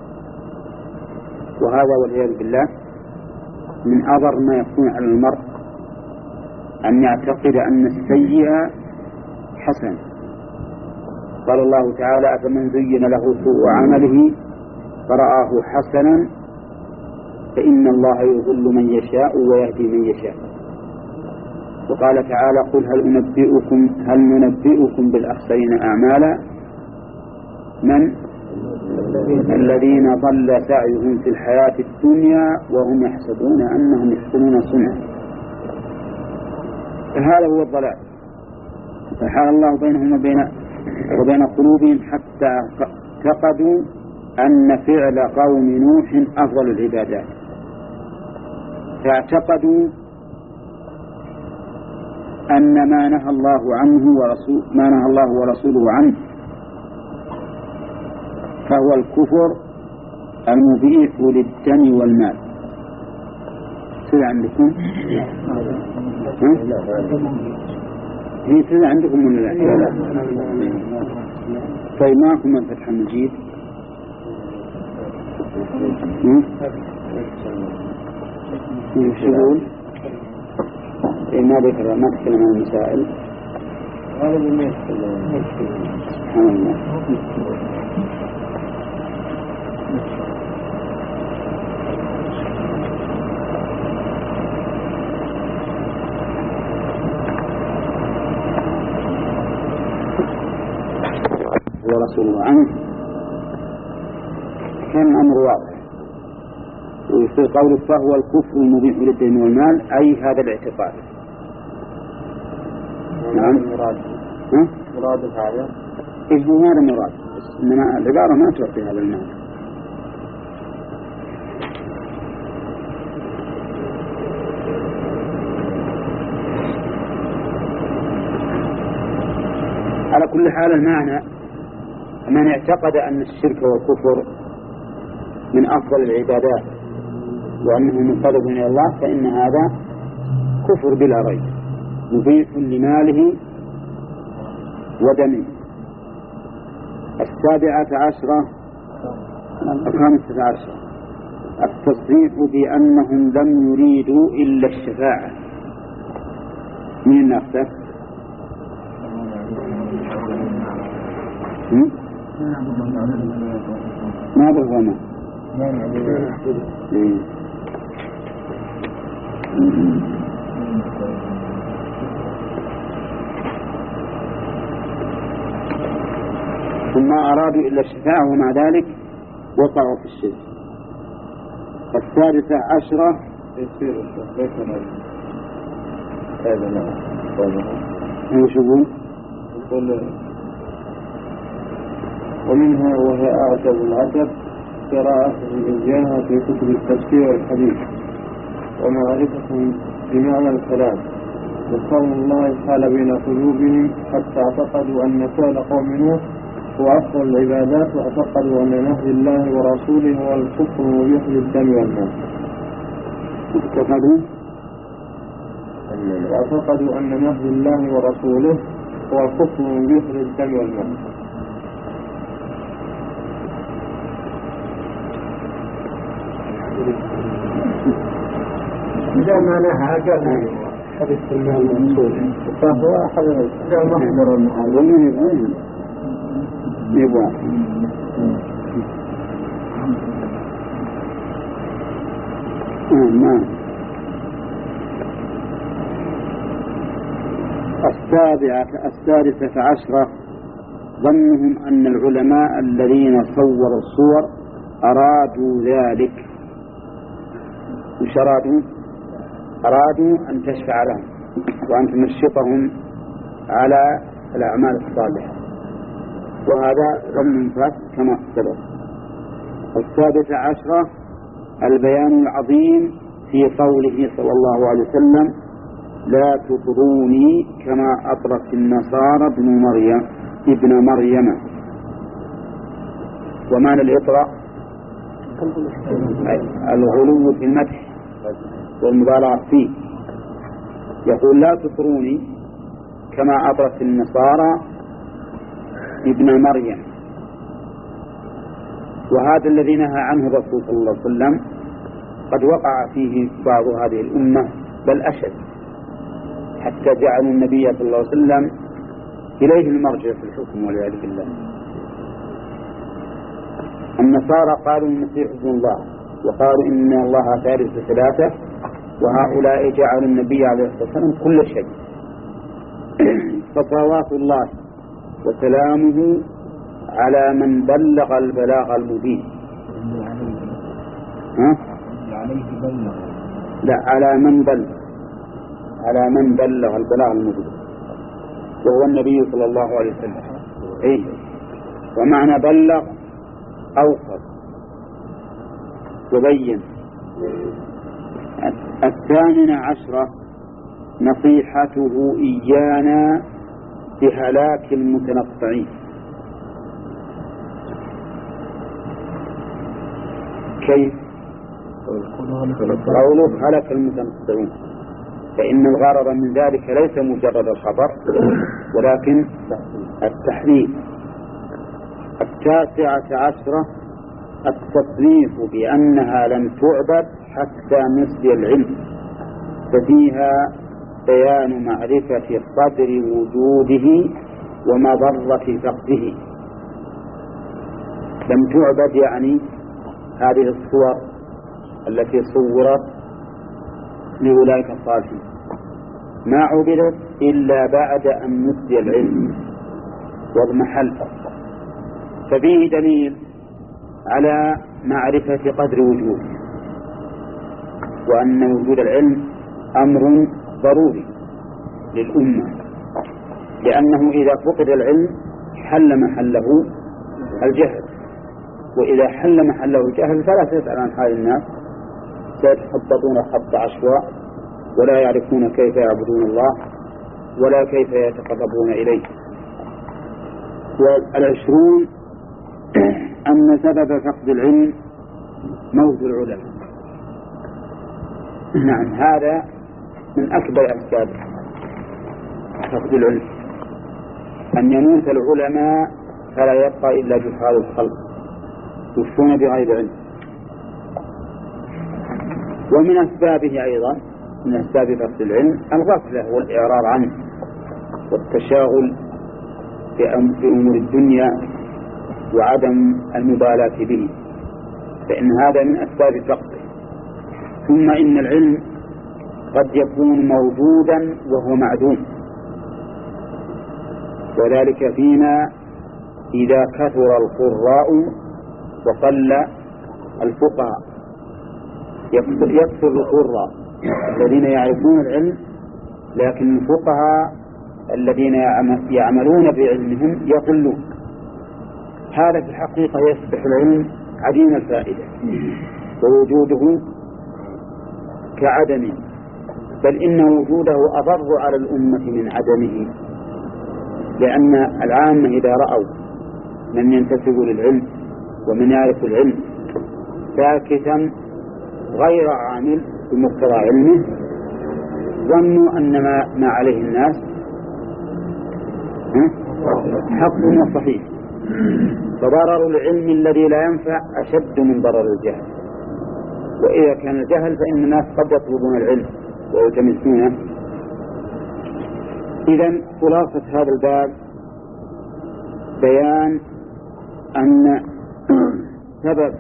وهذا والعياذ بالله من أضر ما يكون على المرء أن يعتقد أن السيء حسن. قال الله تعالى فمن زين له سوء عمله فرآه حسنا فإن الله يضل من يشاء ويهدي من يشاء. وقال تعالى قل هل أنبئكم هل ننبئكم بالأخسرين أعمالا من الذين ضل سعيهم في الحياة الدنيا وهم يحسبون أنهم يحسنون صنعا. فهذا هو الضلال. فحال الله بينهم وبين وبين قلوبهم حتى اعتقدوا أن فعل قوم نوح أفضل العبادات، فاعتقدوا أن ما نهى الله عنه ورسول ما نهى الله ورسوله عنه فهو الكفر المبيح للدم والمال. سيد عندكم؟ هي سيد عندكم من لا؟ طيب معكم من فتح المجيد؟ ايش يقول؟ ما ذكر ما تكلم عن المسائل. هذا اللي يتكلم. سبحان الله. ورسوله عنه كان الأمر واضح. وفي قوله فهو الكفر المبيح للدين والمال أي هذا الاعتقاد. نعم. مراد. ها؟ مراد هذا. إيش هو هذا مراد؟ إنما العبارة ما تعطي هذا المعنى. على كل حال المعنى من اعتقد أن الشرك والكفر من أفضل العبادات وأنه منقرب إلى الله فإن هذا كفر بلا ريب مبيح لماله ودمه. السابعة عشرة الخامسة عشرة التصريح بأنهم لم يريدوا إلا الشفاعة. من نفسه ما بالغنى ثم أرادوا إلا الشفاعة ومع ذلك وقعوا في الشرك. الثالثة عشرة ايش يقول؟ ومنها وهي أعجب العجب قراءة إياها في كتب التفسير والحديث ومعرفتهم بمعنى الكلام وقول الله حال بين قلوبهم حتى اعتقدوا أن فعل قوم نوح هو أفضل العبادات واعتقدوا أن نهي الله ورسوله هو الكفر المبيح للدم والمال. اعتقدوا واعتقدوا أن نهي الله ورسوله هو الكفر المبيح للدم والمال. إذا معناها أجل حديث المال المنصوب فهو حديث إذا مصدر المحال ومن يقول يبغى نعم. السابعة السادسة عشرة ظنهم أن العلماء الذين صوروا الصور أرادوا ذلك. وش أرادوا؟ أرادوا أن تشفع لهم وأن تنشطهم على الأعمال الصالحة، وهذا ظن فاسد كما سبق. السادسة عشرة البيان العظيم في قوله صلى الله عليه وسلم: لا تطروني كما أطرت النصارى ابن مريم ابن مريم. ومعنى الإطراء الغلو في المدح والمبالغة فيه. يقول: لا تطروني كما أطرت النصارى ابن مريم. وهذا الذي نهى عنه الرسول صلى الله عليه وسلم قد وقع فيه بعض هذه الأمة بل أشد، حتى جعلوا النبي صلى الله عليه وسلم إليه المرجع في الحكم والعياذ بالله. النصارى قالوا المسيح ابن الله، وقالوا إن الله ثالث ثلاثة، وهؤلاء جعلوا النبي عليه الصلاة والسلام كل شيء. فصلوات الله وسلامه على من بلغ البلاغ المبين. ها؟ لا، على من بلغ على من بلغ البلاغ المبين، وهو النبي صلى الله عليه وسلم. إيه؟ ومعنى بلغ أوصل وبين. الثامنة عشرة نصيحته إيانا بهلاك المتنطعين. كيف؟ قوله هلك المتنطعون، فإن الغرض من ذلك ليس مجرد الخبر ولكن التحذير. التاسعة عشرة التصريح بأنها لم تعبد حتى نسي العلم، ففيها بيان معرفة قدر وجوده ومضرة فقده. لم تعبد يعني هذه الصور التي صورت لأولئك الصالحين ما عبدت إلا بعد أن نسي العلم واضمحل، ففيه دليل على معرفة قدر وجوده، وأن وجود العلم أمر ضروري للأمة، لأنه إذا فقد العلم حل محله الجهل، وإذا حل محله الجهل فلا تسأل عن حال الناس، سيتخبطون خط عشواء ولا يعرفون كيف يعبدون الله ولا كيف يتقربون إليه. والعشرون أن سبب فقد العلم موت العلماء. نعم، هذا من أكبر أسباب فقد العلم، أن يموت العلماء فلا يبقى إلا جهال الخلق يفتون بغير علم. ومن أسبابه أيضا من أسباب فقد العلم الغفلة والإعراض عنه والتشاغل بأمور الدنيا وعدم المبالاة به، فإن هذا من أسباب فقده. ثم إن العلم قد يكون موجودا وهو معدوم، وذلك فيما إذا كثر القراء وقل الفقهاء. يكثر القراء الذين يعرفون العلم، لكن الفقهاء الذين يعملون بعلمهم يقلون. هذا في الحقيقة يصبح العلم عديم الفائدة ووجوده كعدمه، بل إن وجوده أضر على الأمة من عدمه، لأن العامة إذا رأوا من ينتسب للعلم ومن يعرف العلم ساكتا غير عامل بمقتضى علمه ظنوا أن ما عليه الناس حق وصحيح، فضرر العلم الذي لا ينفع أشد من ضرر الجهل. وإذا كان الجهل فإن الناس قد يطلبون العلم ويلتمسونه. إذن خلاصة هذا الباب بيان أن سبب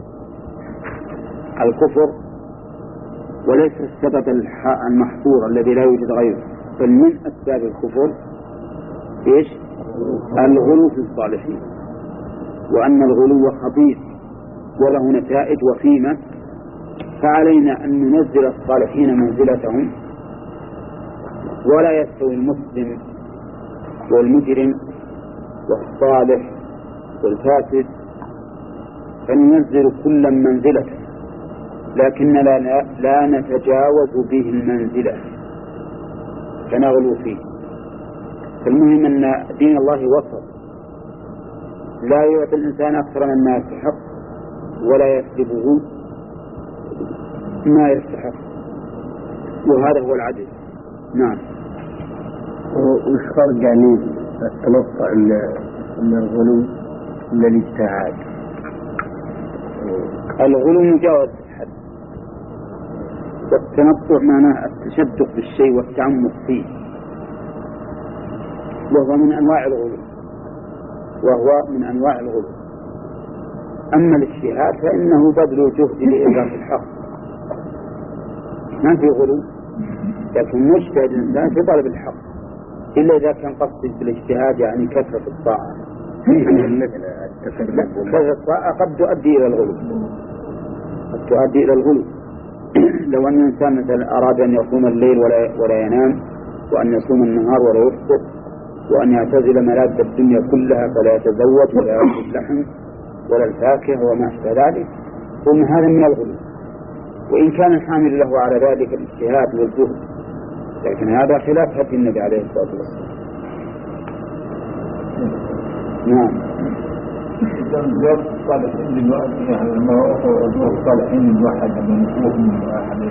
الكفر وليس السبب المحظور الذي لا يوجد غيره، بل من أسباب الكفر إيش؟ الغلو في الصالحين، وأن الغلو خبيث وله نتائج وخيمة، فعلينا أن ننزل الصالحين منزلتهم، ولا يستوي المسلم والمجرم والصالح والفاسد، فننزل كل منزلته، لكن لا, لا نتجاوز به المنزلة فنغلو فيه. فالمهم أن دين الله وسط، لا يعطي الإنسان أكثر مما يستحق ولا يسلبه ما يستحق، وهذا هو العدل. نعم. وش فرق يعني التنطع من الغلو من الاجتهاد؟ الغلو مجاوز الحد، والتنطع معناه التشدق بالشيء والتعمق فيه، وهو من أنواع الغلو وهو من أنواع الغلو. أما الاجتهاد فإنه بذل جهد لإدراك الحق، ما في غلو، لكن مجتهد الإنسان في طلب الحق، إلا إذا كان قصد بالاجتهاد يعني كثرة الطاعة. كثرة الطاعة قد تؤدي إلى الغلو، قد تؤدي إلى الغلو. لو أن الإنسان مثلا أراد أن يصوم الليل ولا, ولا ينام، وأن يصوم النهار ولا يفطر، وأن يعتزل ملاذ الدنيا كلها فلا يتزوج ولا يأكل اللحم ولا الفاكهة وما أشبه ذلك، ثم هذا من الغلو، وإن كان الحامل له على ذلك الاجتهاد والزهد، لكن هذا خلاف هدي النبي عليه الصلاة والسلام. نعم. زوج الصالحين دلوقتي يعني لما هو زوج الصالحين الواحد لما يشوف من واحد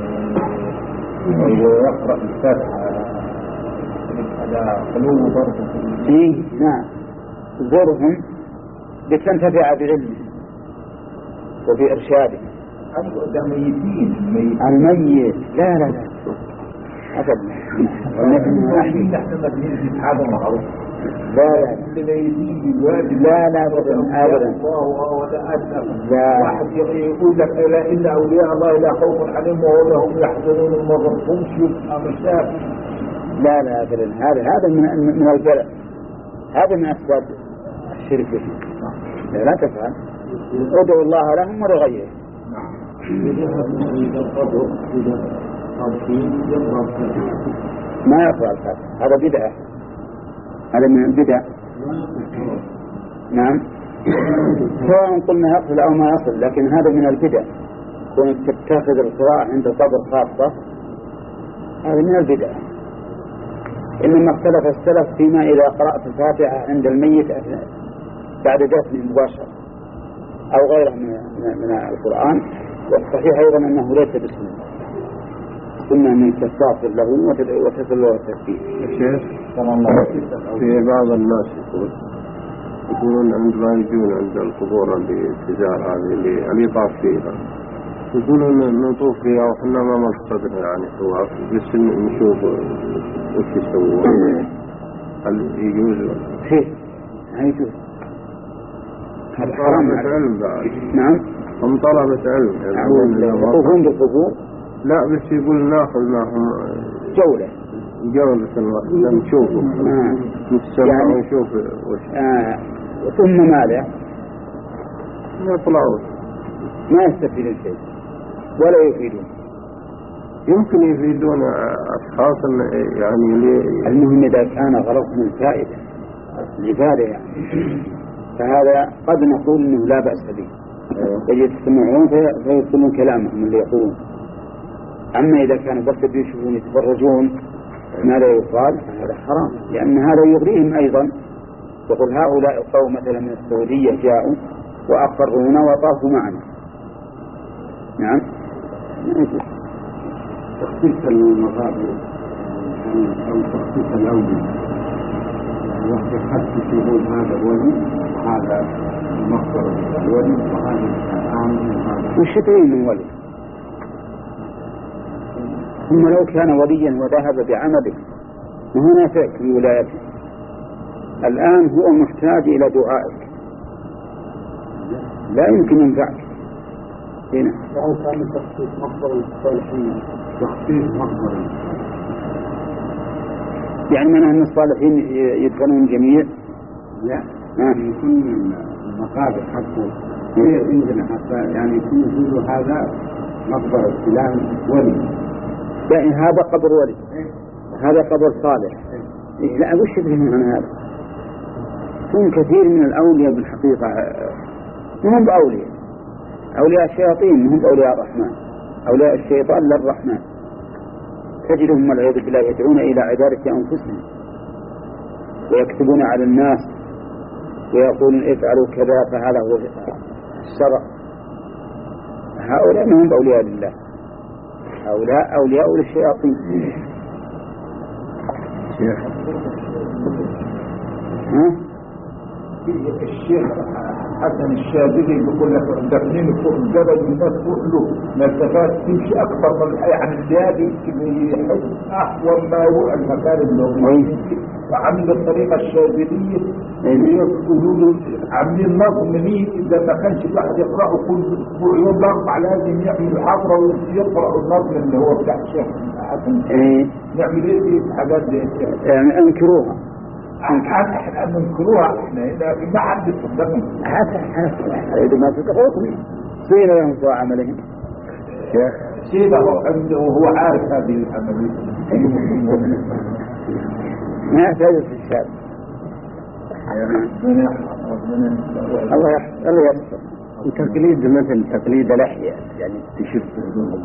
ويقرأ الفاتحة هذا قلوب برضه. إيه نعم، زورهم بتنتفع بعلمه وبإرشاده. ده ميتين الميت لا لا لا أبدا، نحن مدينة هذا معروف. لا لا لا لا أبدا أبدا. لا واحد يقول لك لا إلا أولياء الله لا خوف عليهم وهم يحزنون وما ضربهمش يبقى مشاكل. لا لا أبدا، هذا هذا من من الجلد، هذا من أسباب الشرك به. لا, لا تفعل، ادعو الله لهم ولغيره. ما يفعل هذا، هذا بدعة، هذا من البدع. نعم، سواء قلنا يصل أو ما يصل، لكن هذا من البدع، كونك تتخذ القراءة عند قبر خاصة هذا من البدع. إنما اختلف السلف فيما إذا قرأت الفاتحة عند الميت بعد دفنه مباشرة أو غيره من, من القرآن، والصحيح أيضا أنه ليس بسنة، سنة أنك تستغفر له وتسأل له التكفير. الشيخ في بعض الناس يقول يقولون عندما يجون عند القبور اللي تجار هذه اللي اللي طاف فيها، يقولون نطوف فيها وحنا ما مقصدنا، يعني هو بس نشوف وش يسوون. هل يجوز؟ هي يجوز، هذا حرام علم بعد. نعم، هم طلبة علم يطوفون بالقبور. لا بس يقول ناخذ معهم جولة جولة الوقت نشوفه نتسمع يعني ونشوف وش آه. ثم ماذا؟ يطلعون ما يستفيدون شيء ولا يفيدون. يمكن يفيدون أشخاص يعني لي... المهم إذا كان غرضهم الفائدة العبادة يعني، فهذا قد نقول إنه لا بأس به، يجب تسمعون فيصلون كلامهم اللي يقولون. أما إذا كانوا بس يشوفون يتفرجون ما لا يقال فهذا حرام، لأن هذا يغريهم أيضا. يقول هؤلاء القوم مثلا من السعودية جاءوا وأقرونا وطافوا معنا. نعم، تخصيص المغابر أو تخصيص الأولي، وقت حتى يقول هذا ولي وهذا مصدر الولي وهذا العام وهذا وش تريد من ولي؟ ثم لو كان وليا وذهب بعمله وهو نافعك في ولايته، الآن هو محتاج إلى دعائك، لا يمكن ينفعك هنا. وهو كان تخصيص مصدر الصالحين، تخصيص مصدر يعني من أن الصالحين يدفنون جميع؟ لا، يعني يكون المقابر حقه عندنا حتى يعني يكون يقول هذا مصدر فلان ولي، يعني هذا قبر ولي، هذا قبر صالح. إيه لا وش يفهم عن هذا؟ هم كثير من الأولياء بالحقيقة هم بأولياء، أولياء الشياطين هم بأولياء الرحمن، أولياء الشيطان للرحمن، تجدهم والعياذ بالله يدعون إلى عبادة أنفسهم ويكتبون على الناس ويقولون افعلوا كذا فهذا هو الشرع. هؤلاء ما هم بأولياء لله، هؤلاء أولياء للشياطين. ها؟ الشيخ حسن الشاذلي بيقول لك دفنين فوق الجبل الناس كله مسافات تمشي اكثر من يعني الزيادة يحس احول ما هو المكان اللي هو وعامل الطريقه الشاذليه يقولوا له عاملين نظم ليه اذا ما كانش الواحد يقراه كل اسبوع يوم الاربع لازم يعمل حضره ويقرا النظم اللي هو بتاع الشيخ حسن. يعمل ايه في الحاجات دي؟ يعني انكروها احنا ننكروها احنا هنا ما حد يصدقنا حتى حتى ما تتفوتني صير لهم سوى عملهم شيخ سيبه وهو عارف هذه العملية ما يحتاج في الشارع. الله يحفظ الله يستر. وتقليد مثل تقليد لحية يعني تشبه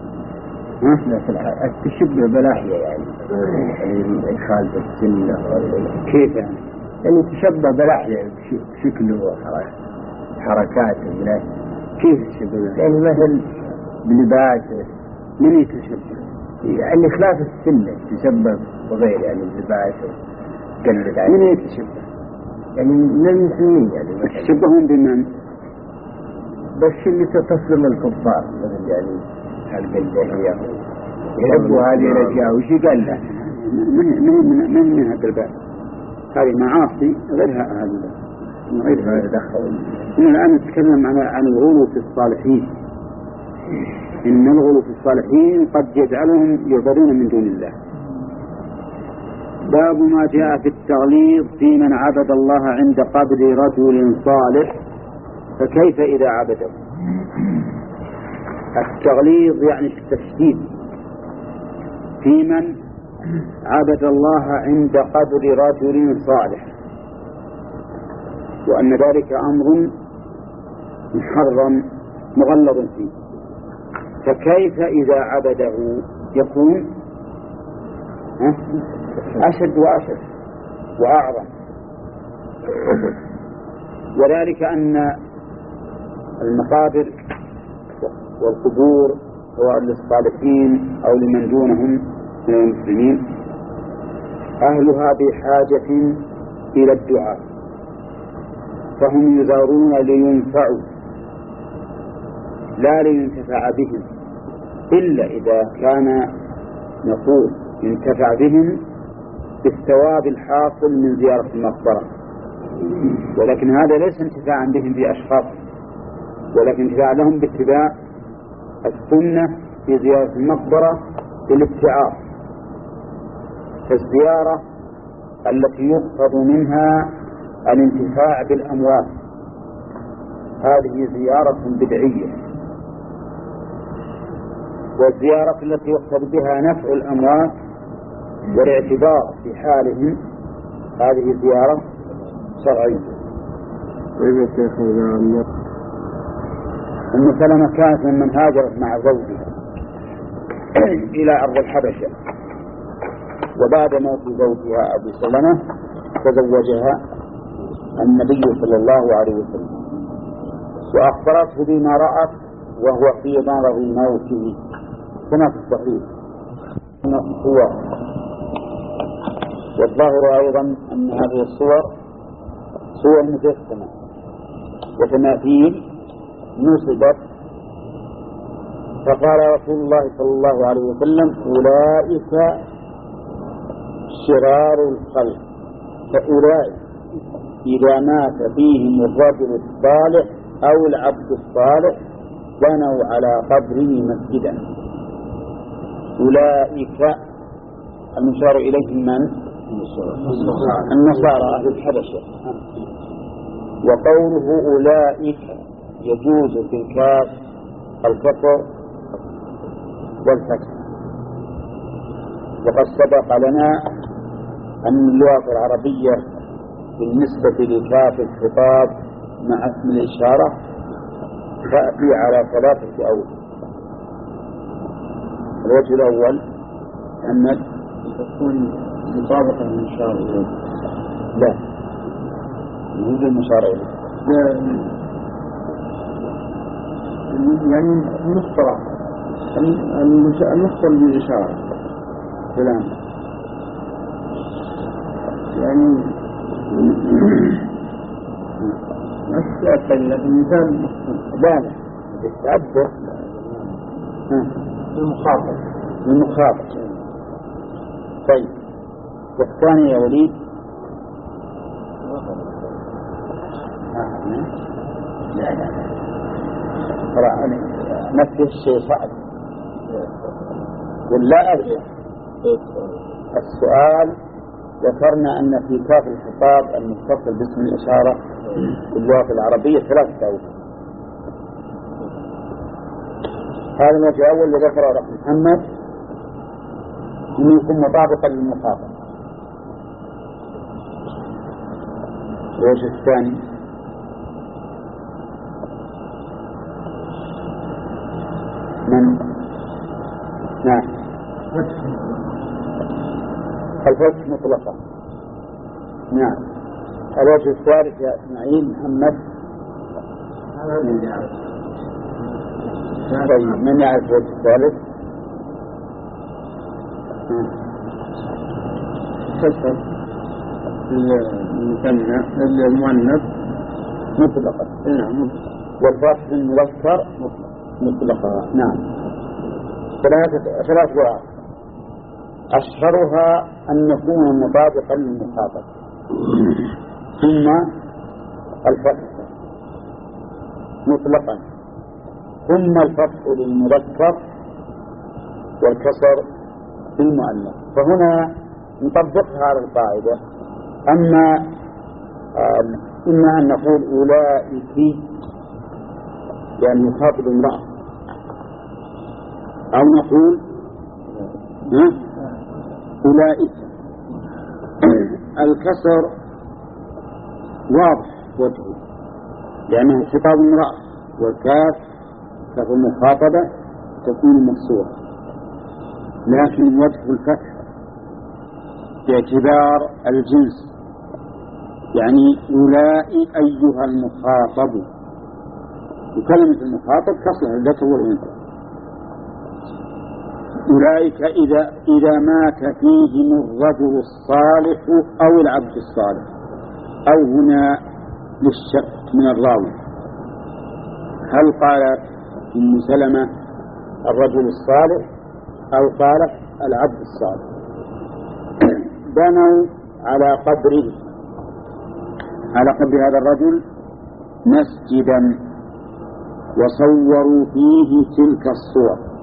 التشبه بلحية يعني يعني خالف السنة كيف يعني؟ يعني تشبه بلحية شكله حركاته بلحية. كيف تشبه؟ يعني مثل بلباسه. من يتشبه؟ يعني خلاف السنة تشبه بغير يعني بلباسه قلد من يتشبه؟ يعني من المسلمين يعني تشبهون بمن؟ بس اللي تتصل الكفار مثل يعني الجاهلية يحبوا هذه الأشياء وش قال له؟ من من من من هذا الباب هذه معاصي غيرها هذا غيرها دخل. إن الآن نتكلم عن عن الغلو في الصالحين. إن الغلو في الصالحين قد يجعلهم يعبدون من دون الله. باب ما جاء في التغليظ في من عبد الله عند قبر رجل صالح فكيف إذا عبده. التغليظ يعني التشديد في من عبد الله عند قبر رجل صالح، وأن ذلك أمر محرم مغلظ فيه. فكيف إذا عبده يكون أشد وأشد وأعظم. وذلك أن المقابر والقبور سواء للصالحين أو لمن دونهم من المسلمين أهلها بحاجة إلى الدعاء، فهم يزارون لينفعوا لا لينتفع بهم، إلا إذا كان نقول ينتفع بهم بالثواب الحاصل من زيارة المقبرة، ولكن هذا ليس انتفاعا بهم بأشخاص، ولكن انتفاع لهم باتباع السنة في زيارة المقبرة بالابتعاث. فالزيارة التي يقصد منها الانتفاع بالأموات هذه زيارة بدعية، والزيارة التي يقصد بها نفع الأموات والاعتبار في حالهم هذه زيارة شرعية. وإذا تأخذ أم سلمة كانت من هاجرت مع زوجها إلى أرض الحبشة، وبعد موت زوجها أبو سلمة تزوجها النبي صلى الله عليه وسلم، وأخبرته بما رأت وهو في مرض موته كما في الصحيح صور. والظاهر أيضا أن هذه الصور صور مجسمة وتماثيل نصبت فقال رسول الله صلى الله عليه وسلم أولئك شرار الخلق، فأولئك إذا مات فيهم الرجل الصالح أو العبد الصالح بنوا على قبره مسجدا. أولئك المشار إليهم من؟ النصارى أهل الحبشة. وقوله أولئك يجوز في الكاف الكسر والفتح، وقد سبق لنا أن اللغة العربية بالنسبة لكاف الخطاب مع اسم الإشارة تأتي على ثلاثة أوجه. الوجه الأول محمد تكون مطابقة للمشار إليه. لا يوجد المشار إليه يعني مصطلح المصطلح بالإشارة كلام يعني أستأكد لكن المثال لا تعبر المخاطب المخاطب. طيب والثاني يا وليد لا لا ترى نفس الشيء صعب ولا أرجع. السؤال ذكرنا أن في كاف الخطاب المتصل باسم الإشارة في اللغة العربية ثلاثة أوجه. هذا الوجه الأول اللي ذكره رقم محمد إنه يكون مطابقا للمخاطب. الوجه الثاني من نعم الفتح مطلقا. نعم. الوجه الثالث يا إسماعيل محمد. طيب من يعرف الوجه الثالث؟ كسر المثنى المؤنث مطلقا. نعم. والفتح المذكر مطلقا. نعم. ثلاثة ثلاث لغات أشهرها أن يكون مطابقا للمخاطب، ثم الفتح مطلقا، ثم الفتح للمذكر والكسر للمؤنث. فهنا نطبقها على القاعدة. أما إما أن نقول أولئك يعني يخاطب امرأة، أو نقول أولئك. الكسر واضح وجهه لأنه خطاب امرأة، والكاف كاف المخاطبة تكون مكسورة، لكن وجه الفتح باعتبار الجنس، يعني أولئك أيها المخاطب، وكلمة المخاطب تصلح للذكر والأنثى. أولئك إذا إذا مات فيهم الرجل الصالح أو العبد الصالح، أو هنا للشك من الراوي، هل قالت أم سلمة الرجل الصالح أو قالت العبد الصالح؟ بنوا على قبره، على قبر هذا الرجل مسجدا، وصوروا فيه تلك الصور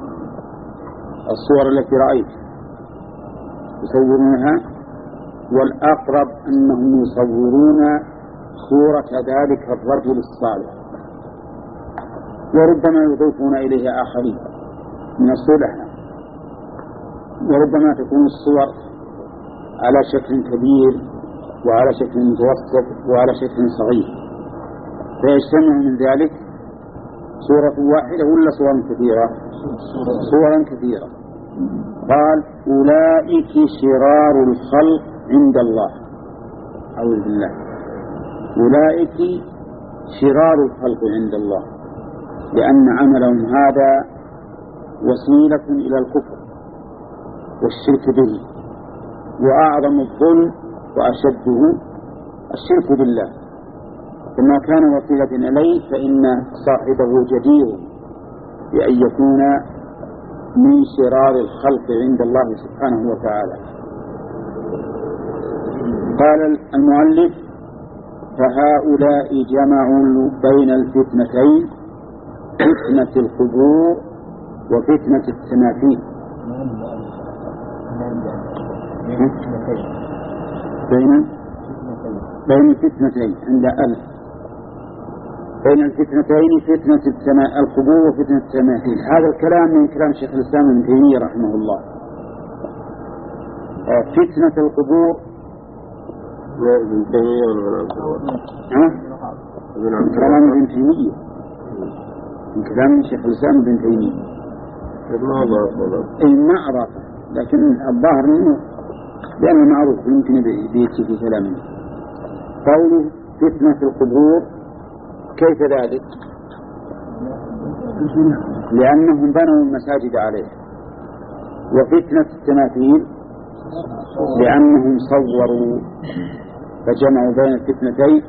الصور التي رأيت يصورونها، والأقرب أنهم يصورون صورة ذلك الرجل الصالح، وربما يضيفون إليه آخرين من الصلحاء، وربما تكون الصور على شكل كبير وعلى شكل متوسط وعلى شكل صغير، فيجتمع من ذلك صورة واحدة ولا صور كثيرة؟ صورا كثيرة. قال أولئك شرار الخلق عند الله، أعوذ بالله، أولئك شرار الخلق عند الله، لأن عملهم هذا وسيلة إلى الكفر والشرك به، وأعظم الظلم وأشده الشرك بالله، فما كان وسيلة إليه فإن صاحبه جدير بأن يكون من شرار الخلق عند الله سبحانه وتعالى. قال المؤلف: فهؤلاء جمعوا بين الفتنتين، فتنة القبور وفتنة التماثيل. بين بين الفتنتين عند ألف، بين الفتنتين فتنة القبور وفتنة التماثيل. هذا الكلام من كلام شيخ الإسلام ابن تيمية رحمه الله. فتنة القبور ابن تيمية من كلام ابن تيمية، من كلام شيخ الإسلام ابن تيمية. إيه ما أعرفه، لكن الظاهر منه لأنه معروف يمكن بيتي في كلامه. قوله فتنة القبور كيف ذلك؟ لأنهم بنوا المساجد عليه. وفتنة التماثيل لأنهم صوروا، فجمعوا بين الفتنتين.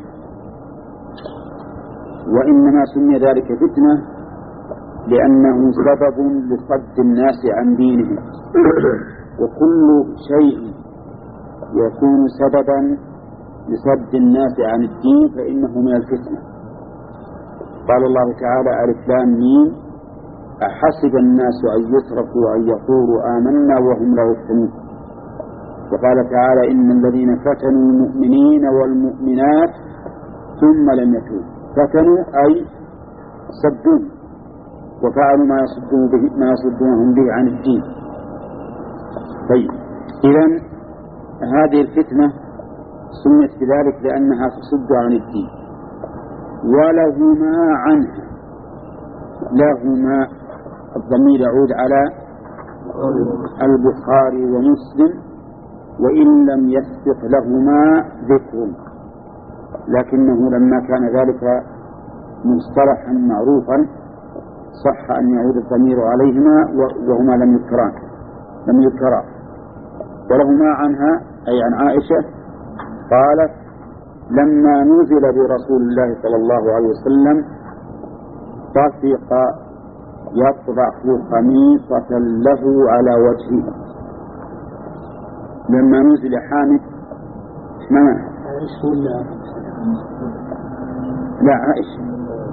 وإنما سمي ذلك فتنة لأنه سبب لصد الناس عن دينهم، وكل شيء يكون سببا لصد الناس عن الدين فإنه من الفتنة. قال الله تعالى: ألف لام ميم أحسب الناس أن يتركوا أن يقولوا آمنا وهم لا يفتنون. وقال تعالى: إن الذين فتنوا المؤمنين والمؤمنات ثم لم يتوبوا. فتنوا أي صدون وفعلوا ما يصدون به ما يصدونهم به عن الدين. طيب، إذن هذه الفتنة سميت بذلك لأنها تصد عن الدين. ولهما عنها، لهما الضمير يعود على البخاري ومسلم وإن لم يسبق لهما ذكر، لكنه لما كان ذلك مصطلحا معروفا صح أن يعود الضمير عليهما وهما لم يذكران لم يذكرا. ولهما عنها أي عن عائشة قالت: لما نزل برسول الله صلى الله عليه وسلم طفق يطرح خميصة له على وجهه. لما نزل حامد ما لا عائشة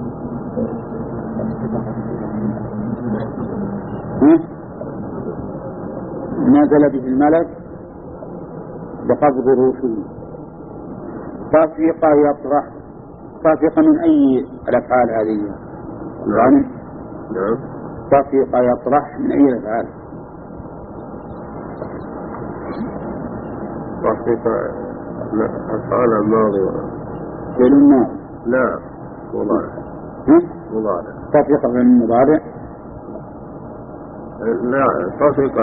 نزل به الملك بقبض روحه. طفق يطرح، طفق من أي الأفعال هذه؟ نعم نعم طفق يطرح من أي الأفعال؟ طفق أفعال الماضي فعل الماضي. لا مضارع. مضارع. طفق من المضارع. لا طفق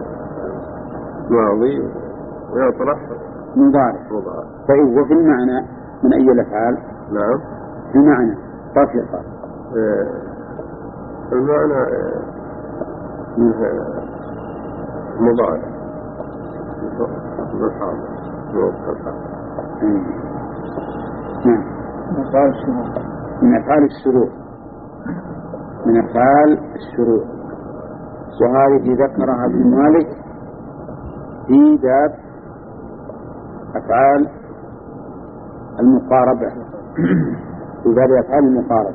ماضي ويطرح مضارع. مضارع. طيب، وفي المعنى من أي الأفعال؟ نعم في المعنى طفق المعنى مضارع بالحاضر نعم من أفعال الشروع من أفعال الشروع. وهذه ذكرها ابن مالك في باب أفعال المقاربة، في باب أفعال المقاربة.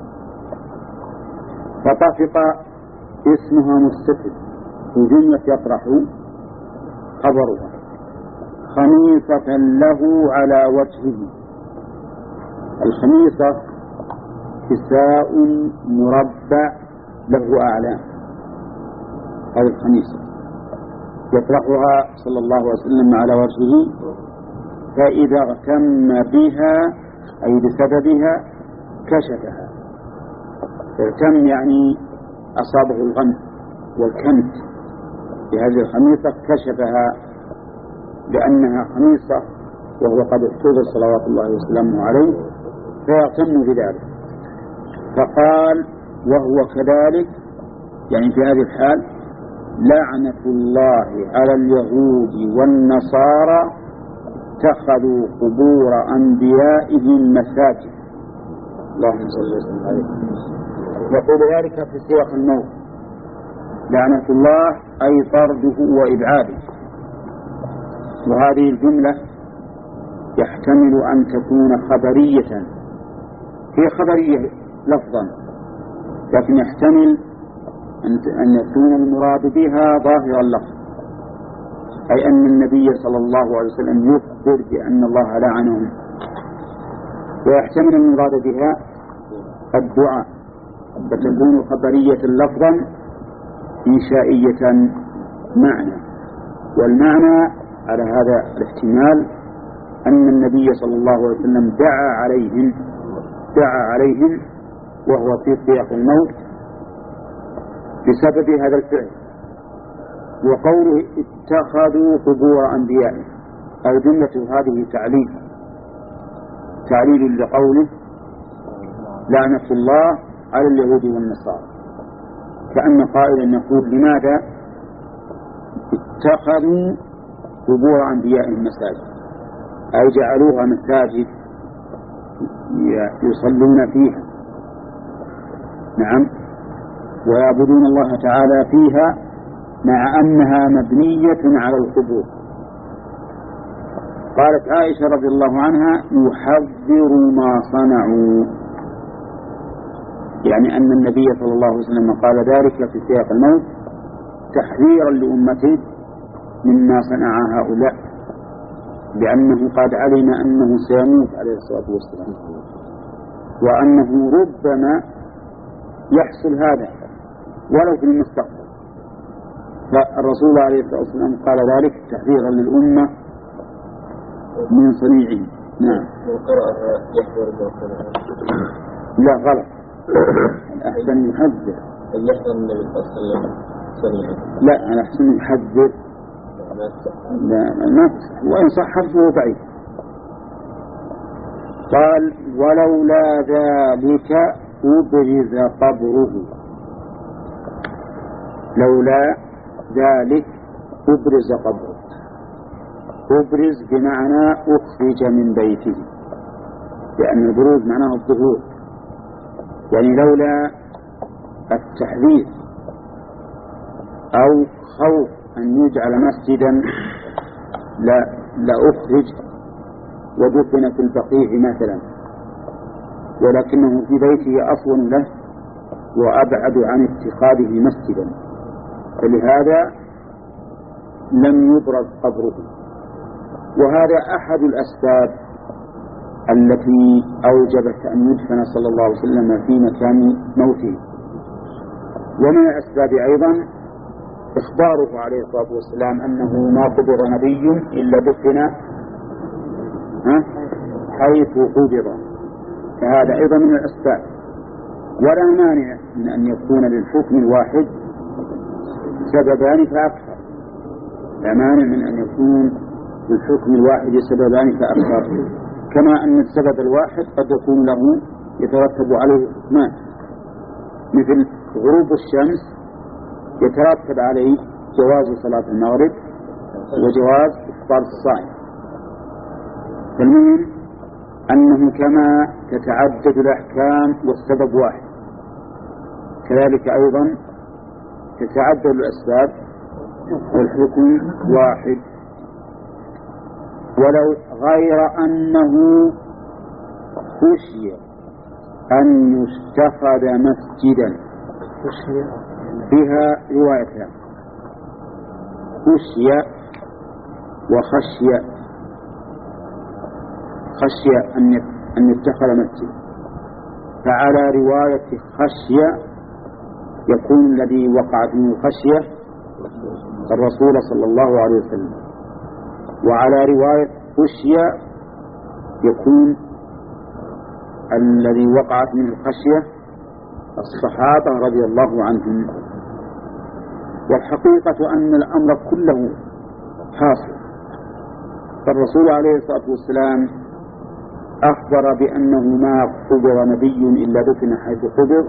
فطفق اسمها مستتر في جملة يطرح خبرها خميصة له على وجهه. الخميصة كساء مربع له أعلام، هذه الخميصة يطرحها صلى الله عليه وسلم على وجهه، فإذا اغتم بها أي بسببها كشفها. اغتم يعني أصابه الغم والكنت بهذه الخميصة، كشفها لأنها خميصة وهو قد احتوذ صلوات الله وسلامه عليه، فيغتم بذلك. فقال: وهو كذلك، يعني في هذه الحال: لعنة الله على اليهود والنصارى اتخذوا قبور أنبيائهم مساجد. اللهم صل وسلم عليه. يقول ذلك في سياق الموت، لعنة الله أي طرده وإبعاده. وهذه الجملة يحتمل أن تكون خبرية، هي خبرية لفظا، لكن يحتمل أن يكون المراد بها ظاهر اللفظ، أي أن النبي صلى الله عليه وسلم يخبر بأن الله لعنهم. ويحتمل المراد بها الدعاء، فتكون خبرية لفظا إنشائية معنى. والمعنى على هذا الاحتمال أن النبي صلى الله عليه وسلم دعا عليهم دعا عليهم وهو في سياق الموت بسبب هذا الفعل. وقوله اتخذوا قبور أنبيائهم، أو جملة هذه تعليل تعليل لقوله لعنة الله على اليهود والنصارى، كأن قائلا يقول لماذا اتخذوا قبور أنبيائهم مساجد، أي جعلوها مساجد يصلون فيها، نعم، ويعبدون الله تعالى فيها مع أنها مبنية على القبور. قالت عائشة رضي الله عنها يحذر ما صنعوا، يعني أن النبي صلى الله عليه وسلم قال ذلك في سياق الموت تحذيرا لأمته مما صنع هؤلاء، لأنه قد علم أنه سيموت عليه الصلاة والسلام، وأنه ربما يحصل هذا ولو في المستقبل. فالرسول عليه الصلاة والسلام قال ذلك تحذيرا للأمة من صنيعه. نعم. لا غلط، الأحسن يحذر. لا الأحسن يحذر. لا ما وإن صح حفظه ضعيف. قال ولولا ذلك أبرز قبره، لولا ذلك أبرز قبره. أبرز بمعنى أخرج من بيته، لأن البروز معناه الظهور، يعني لولا التحذير أو خوف أن يجعل مسجدا لا لأخرج ودفن في البقيع مثلا، ولكنه في بيته أصون له وأبعد عن اتخاذه مسجدا، فلهذا لم يبرز قبره. وهذا أحد الأسباب التي أوجبت أن يدفن صلى الله عليه وسلم في مكان موته. ومن الأسباب أيضا إخباره عليه الصلاة والسلام أنه ما قبر نبي إلا دفن حيث قبر، فهذا أيضا من الأسباب. ولا مانع من أن يكون للحكم الواحد سببان فأكثر، لا مانع من أن يكون للحكم الواحد سببان فأكثر، كما أن السبب الواحد قد يكون له يترتب عليه حكمان، مثل غروب الشمس يترتب عليه جواز صلاة المغرب وجواز إفطار الصائم. فالمهم أنه كما تتعدد الأحكام والسبب واحد، كذلك أيضا تتعدد الأسباب والحكم واحد. ولو غير أنه خشي أن يتخذ مسجدا، فيها روايتان، خشي وخشي. خشي أن يتخذ مسجد، فعلى رواية خشي يكون الذي وقعت منه خشية الرسول صلى الله عليه وسلم، وعلى رواية خشية يكون الذي وقعت منه خشية الصحابة رضي الله عنهم. والحقيقة أن الأمر كله حاصل، فالرسول عليه الصلاة والسلام أخبر بأنه ما قبر نبي إلا دفن حيث قبر،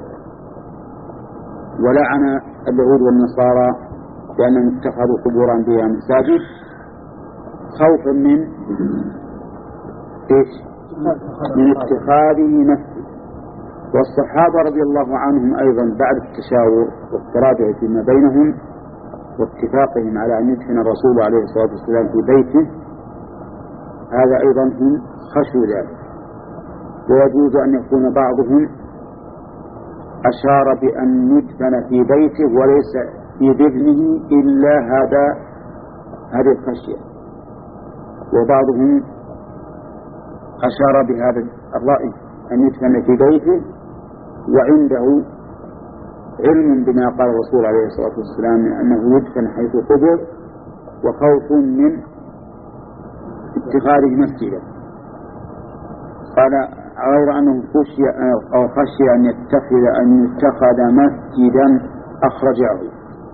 ولعن اليهود والنصارى لأنهم اتخذوا قبور أنبياء مساجد خوفا من إيش؟ من اتخاذه مسجد. والصحابة رضي الله عنهم أيضا بعد التشاور والتراجع فيما بينهم واتفاقهم على أن يدفن الرسول عليه الصلاة والسلام في بيته، هذا أيضا هم خشوا ذلك. ويجوز أن يكون بعضهم أشار بأن يدفن في بيته وليس في ذهنه إلا هذا هذه الخشية، وبعضهم أشار بهذا الرأي أن يدفن في بيته وعنده علم بما قال الرسول عليه الصلاة والسلام من أنه يدفن حيث قبر، وخوف من اتخاذه مسجدا. قال غير أنه خشي أو خشي أن يتخذ أن يتخذ مسجدا أخرجه.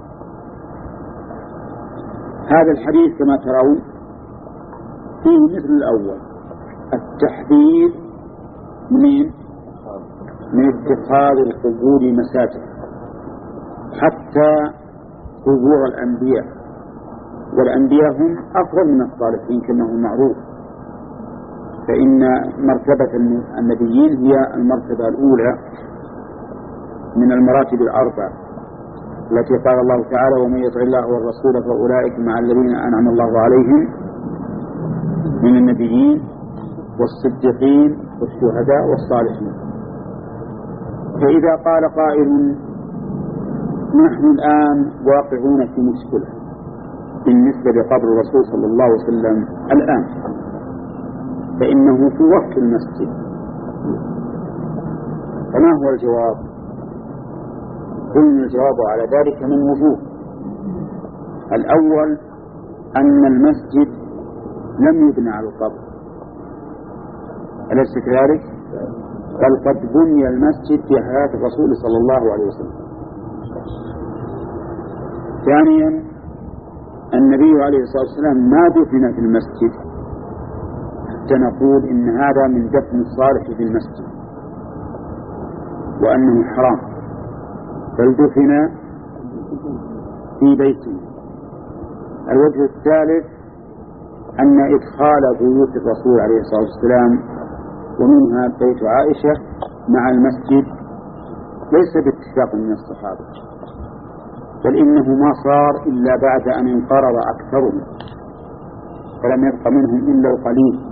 هذا الحديث كما ترون فيه مثل الأول، التحذير من من اتخاذ القبور مساجد، حتى قبور الأنبياء، والأنبياء هم أفضل من الصالحين كما هو معروف، فإن مرتبة النبيين هي المرتبة الأولى من المراتب الأربع التي قال الله تعالى: ومن يطع الله والرسول فأولئك مع الذين أنعم الله عليهم من النبيين والصديقين والشهداء والصالحين. فإذا قال قائل: نحن الآن واقعون في مشكلة بالنسبة لقبر الرسول صلى الله عليه وسلم الآن، فإنه في وقت المسجد، فما هو الجواب؟ قلنا الجواب على ذلك من وجوه. الأول أن المسجد لم يبنى على القبر، أليس كذلك؟ بل قد بني المسجد في حياة الرسول صلى الله عليه وسلم. ثانيا النبي عليه الصلاة والسلام ما دفن في المسجد حتى نقول إن هذا من دفن الصالح في المسجد وأنه حرام، بل دفن في بيته. الوجه الثالث أن إدخال بيوت الرسول عليه الصلاة والسلام ومنها بيت عائشة مع المسجد ليس باتفاق من الصحابة، بل إنه ما صار إلا بعد أن انقرض أكثرهم، فلم يبق منهم إلا القليل،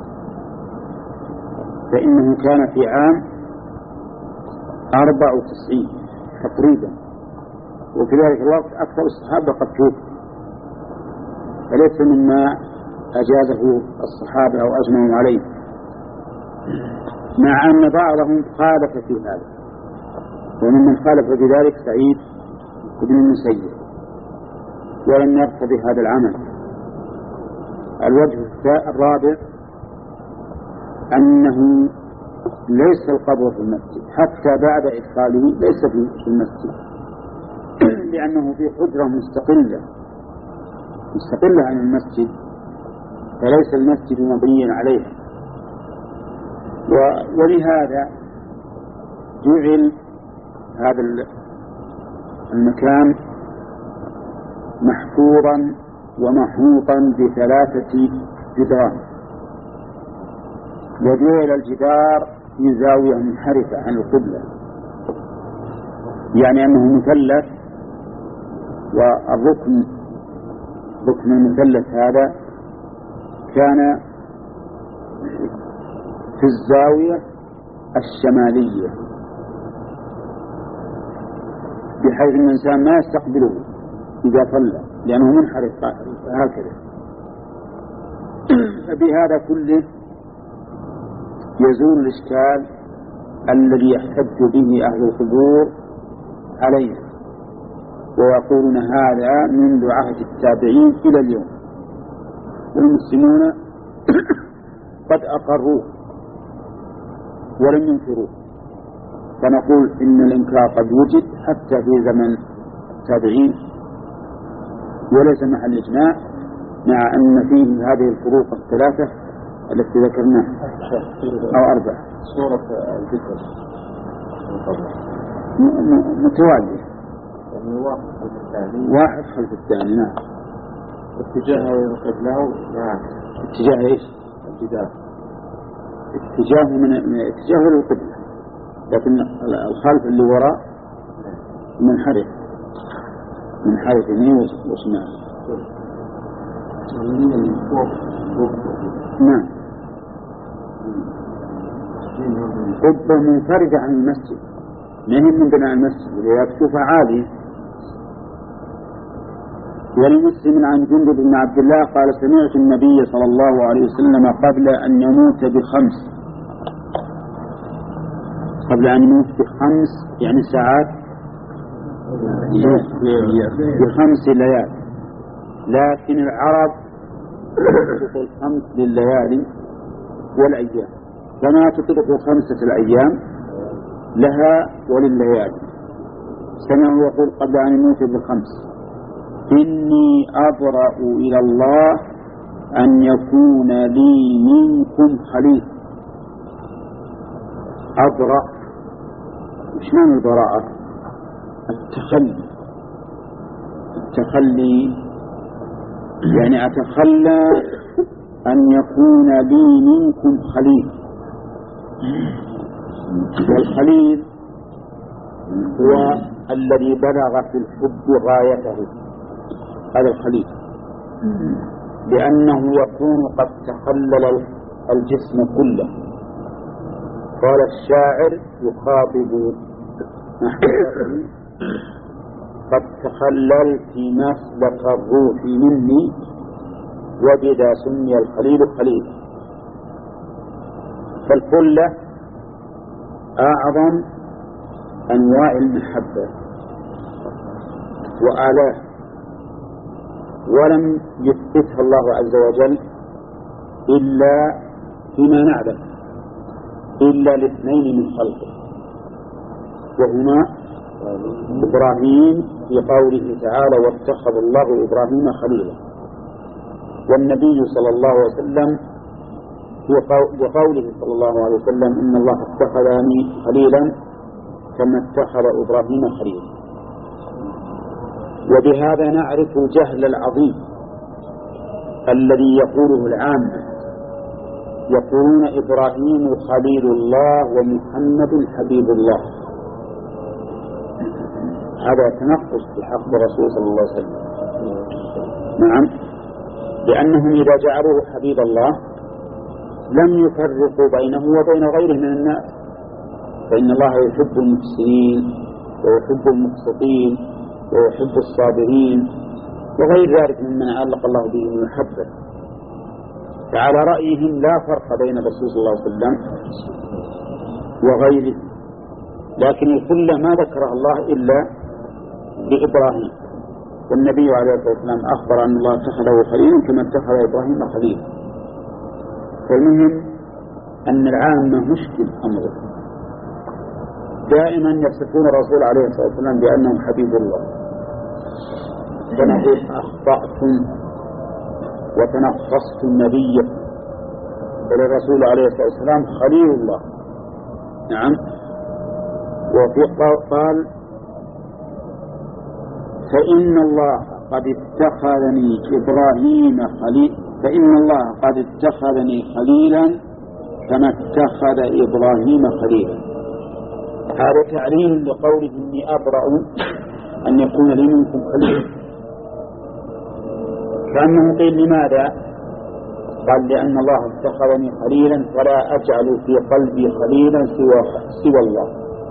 فإنه كان في عام أربع وتسعين تقريبا، وفي ذلك الوقت أكثر الصحابة قد توفوا، فليس مما أجازه الصحابة أو أجمعوا عليه، مع أن بعضهم خالف في هذا، وممن خالف في ذلك سعيد بن المسيب ولم يرتضي هذا العمل. الوجه الرابع أنه ليس القبر في المسجد حتى بعد إدخاله، ليس في المسجد، لأنه في حجرة مستقلة مستقلة عن المسجد، فليس المسجد مبنيا عليها. ولهذا جعل هذا المكان محفوظا ومحوطا بثلاثة جدران، وجعل الجدار في زاوية منحرفة عن القبلة، يعني أنه مثلث، والركن ركن المثلث هذا كان في الزاوية الشمالية، بحيث أن الإنسان ما يستقبله إذا صلى لأنه منحرف هكذا. فبهذا كله يزول الإشكال الذي يحتج به أهل القبور علينا، ويقولون هذا منذ عهد التابعين إلى اليوم، والمسلمون قد أقروه ولم ينكروه، فنقول إن الإنكار قد وجد حتى في زمن التابعين وليس محل إجماع، مع أن فيه هذه الفروق الثلاثة التي ذكرناها أو أربعة. صورة الذكر متوالية، يعني واحد خلف الثاني واحد خلف الثاني. نعم. اتجاه القبلة نعم. اتجاه إيش؟ الجدار اتجاه من اتجاه للقبلة. لكن الخلف اللي وراء منحرف منحرف يمين وشمال. نعم. قبة منفردة عن المسجد، ما هي من بناء المسجد، وإذا تشوفها عالية. ولمسلم عن جندب بن عبد الله قال سمعت النبي صلى الله عليه وسلم قبل أن يموت بخمس قبل أن يموت بخمس يعني ساعات بخمس ليال، لكن العرب تطلق الخمس لليالي والأيام كما تطلق خمسة الأيام لها ولليالي. سمعه يقول قبل أن يموت بخمس إني أبرأ إلى الله أن يكون لي منكم خليل. أبرأ وش معنى البراءة؟ التخلي التخلي يعني أتخلى أن يكون لي منكم خليل. والخليل هو الذي بلغ في الحب غايته، هذا الخليل، لأنه يكون قد تخلل الجسم كله. قال الشاعر يخاطب قد تخللت مسلك الروح مني وبذا سمي الخليل خليل. فالخلة أعظم أنواع المحبة وآلاه، ولم يثبتها الله عز وجل إلا فيما نعلم إلا لاثنين من خلقه، وهما إبراهيم في قوله تعالى واتخذ الله إبراهيم خليلا، والنبي صلى الله عليه وسلم في قوله صلى الله عليه وسلم إن الله اتخذني خليلا كما اتخذ إبراهيم خليلا. وبهذا نعرف الجهل العظيم الذي يقوله العامة، يقولون إبراهيم خليل الله ومحمد حبيب الله. هذا تنقص في حق الرسول صلى الله عليه وسلم. نعم، لأنهم إذا جعلوه حبيب الله لم يفرقوا بينه وبين غيره من الناس، فإن الله يحب المحسنين ويحب المقسطين ويحب الصابرين وغير ذلك ممن علق الله به من المحبة. فعلى رأيهم لا فرق بين الرسول صلى الله عليه وسلم وغيره، لكن الكل ما ذكره الله إلا لإبراهيم، والنبي عليه الصلاة والسلام أخبر أن الله اتخذه خليلا كما اتخذ إبراهيم خليلا. فالمهم أن العامة مشكل أمره، دائما يصفون الرسول عليه الصلاة والسلام بأنه حبيب الله، فنقول أخطأتم وتنقصتم نبيه، بل الرسول عليه الصلاة والسلام خليل الله. نعم. وفي قال فإن الله قد اتخذني إبراهيم خليل فإن الله قد اتخذني خليلا كما اتخذ إبراهيم خليلا. هذا تعليم لقوله إني أبرأ أن يكون لي منكم خليل. كأنه قيل لماذا؟ قال لأن الله اتخذني خليلا فلا أجعل في قلبي خليلا سوى, سوى الله.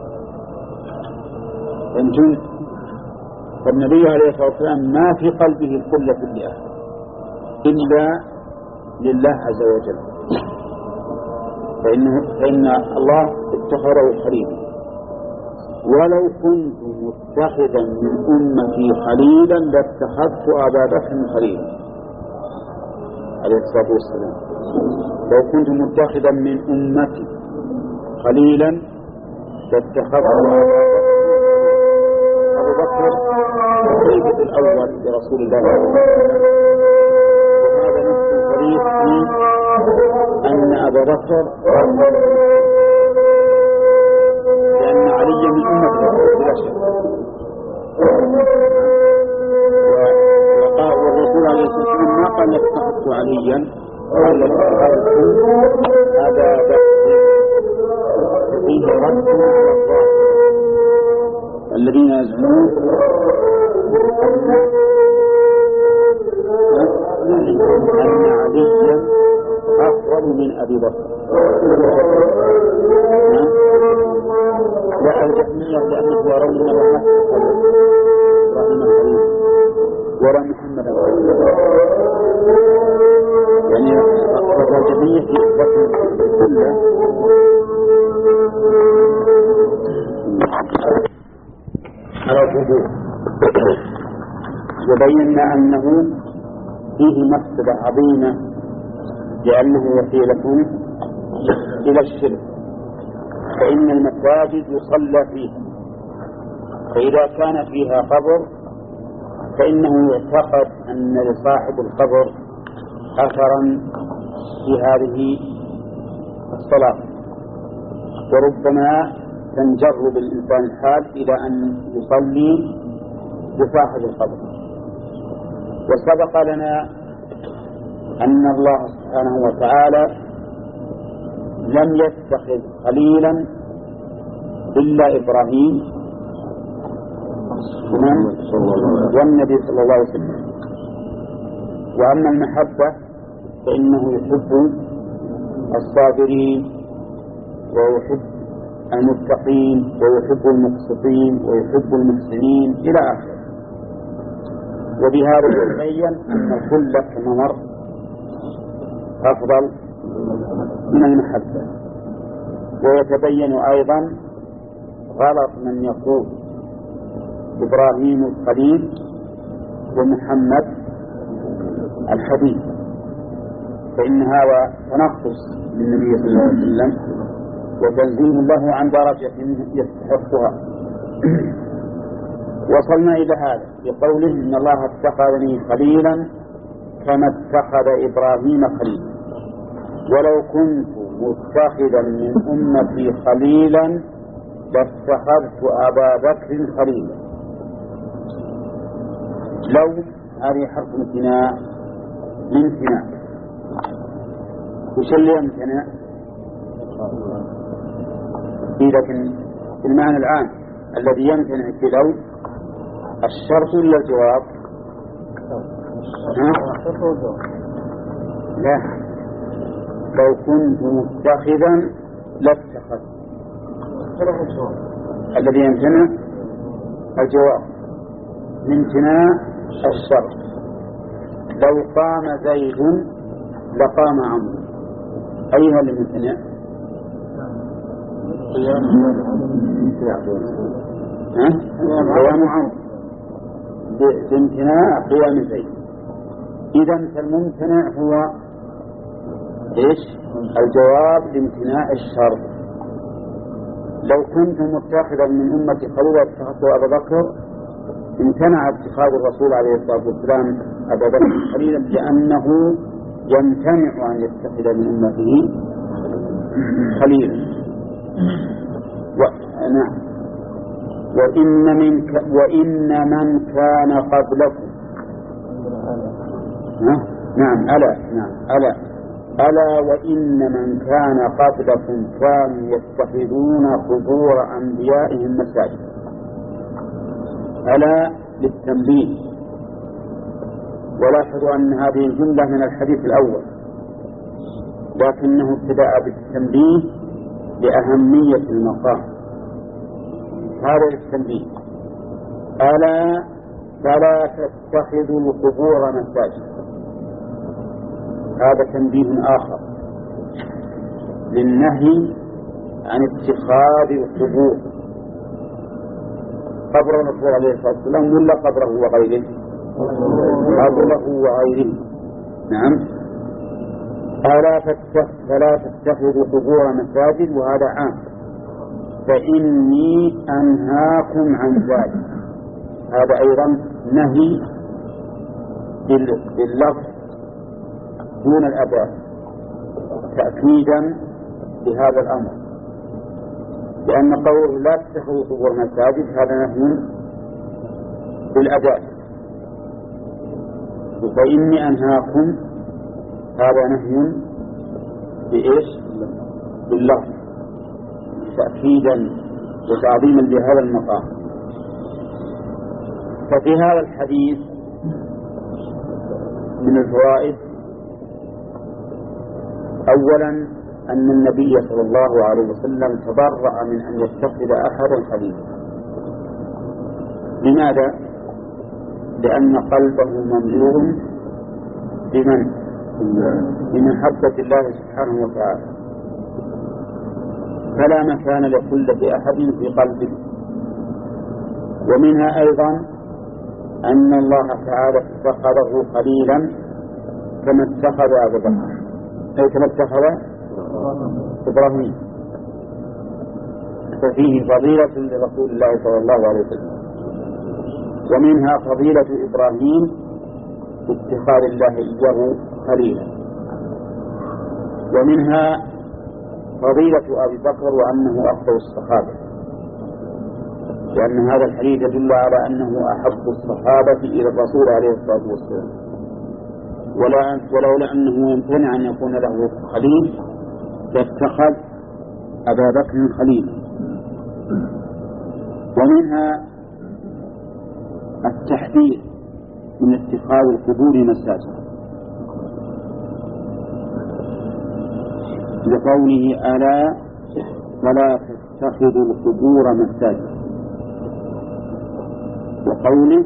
فانتم فالنبي عليه الصلاة والسلام ما في قلبه الكل في الله إلا لله عز وجل، فإنه فإن الله اتخذه خليلا. ولو كنت متخذا من أمتي خليلا لاتخذت أبا بكر خليلا عليه الصلاة والسلام. لو كنت متخذا من أمتي خليلا لاتخذت أبا بكر الخليفة الأول لرسول الله صلى الله عليه وسلم. وهذا نص صريح في أن أبا بكر لأن علي من أمة الرسول بلا شك. والرسول عليه الصلاة والسلام ما قال اتخذت عليا، قال اتخذت أبا بكر، فيه رد على الظاهر الذين يزعمون أن عليا أفضل من أبي بكر، والجهمية لأنه يرون أنه إبراهيم الخليل ولا محمد يعني الجهمية في إثبات كله. على الوجوه وبينا أنه فيه مفسدة عظيمة لأنه وسيلة إلى الشرك، فإن المساجد يصلى فيها، فإذا كان فيها قبر فإنه يعتقد أن لصاحب القبر أثرا في هذه الصلاة، وربما تنجر بالإنسان الحال إلى أن يصلي بصاحب القبر. وسبق لنا أن الله سبحانه وتعالى لم يتخذ خليلا إلا إبراهيم والنبي صلى الله عليه وسلم. وأما المحبة فإنه يحب الصابرين ويحب المتقين ويحب المقسطين ويحب المحسنين إلى آخره. وبهذا يتبين أن الخلة كما مر أفضل من المحبة. ويتبين أيضا غلط من يقول إبراهيم الخليل ومحمد الحبيب، فإن هذا تنقص للنبي صلى الله عليه وسلم وتنزيل له عن درجة يستحقها. وصلنا إلى هذا بقوله إن الله اتخذني خليلا كما اتخذ إبراهيم خليلا، ولو كنت متخذا من أمتي خليلا لاتخذت أبا بكر خليلا. لو هذه حرف امتناع لامتناع، وش اللي يمتنع؟ لكن المعنى العام الذي يمتنع في لو الشرط ولا الجواب؟ لا، لو كنت متخذا لاتخذ. الذي يمتنع الجواب لامتناع الشرط. لو قام زيد لقام عمرو، أيها اللي يمتنع؟ قيام عمرو بامتناع قيام زيد. إذا فالممتنع هو إيش؟ الجواب لامتناع الشرط. لو كنت متخذا من أمتي خليلا اتخذت أبا بكر، امتنع اتخاذ الرسول عليه الصلاة والسلام أبا بكر خليلا لأنه يمتنع أن يتخذ من أمته خليلا. و... نعم. وإن من ك... وإن من كان قبلكم ها؟ نعم ألا نعم ألا ألا وإن من كان قبلكم كانوا يتخذون قبور أنبيائهم مساجد. ألا للتنبيه. ولاحظوا أن هذه الجملة من الحديث الأول، لكنه ابتدأ بالتنبيه لأهمية المقام. هذا التنبيه ألا فلا تتخذوا القبور مساجد. هذا تنبيه آخر للنهي عن اتخاذ القبور، قبر الرسول عليه الصلاة والسلام ولا قبره وغيره؟ قبره وغيره. نعم. ألا فلا تتخذوا قبور مساجد، وهذا عام، فإني أنهاكم عن ذلك. هذا أيضا نهي باللفظ دون الأداة تأكيدا لهذا الأمر، لأن قوله لا تتخذوا قبور مساجد هذا نهي بالأداة، فإني أنهاكم هذا نهي بإيش؟ باللفظ. تأكيدا وتعظيما لهذا المقام. ففي هذا الحديث من الفوائد: أولا أن النبي صلى الله عليه وسلم تبرأ من أن يتخذ أحد خليلا. لماذا؟ لأن قلبه مملوء بمن؟ بمحبة الله سبحانه وتعالى، فلا مكان لخلة أحد في قلبه. ومنها أيضا أن الله تعالى اتخذه خليلا كما اتخذ أبو بكر، أي كما اتخذ إبراهيم، ففيه فضيلة لرسول الله صلى الله عليه وسلم. ومنها فضيلة إبراهيم اتخاذ الله إياه خليلا. ومنها فضيلة أبي بكر وأنه أفضل الصحابة، لأن هذا الحديث يدل على أنه أحب الصحابة إلى الرسول عليه الصلاة والسلام، ولا ولولا أنه يمتنع أن يكون له خليل لاتخذ أبا بكر خليلا. ومنها التحذير من اتخاذ القبور مساجد، لقوله: ألا فلا تتخذوا القبور مساجد، وقوله: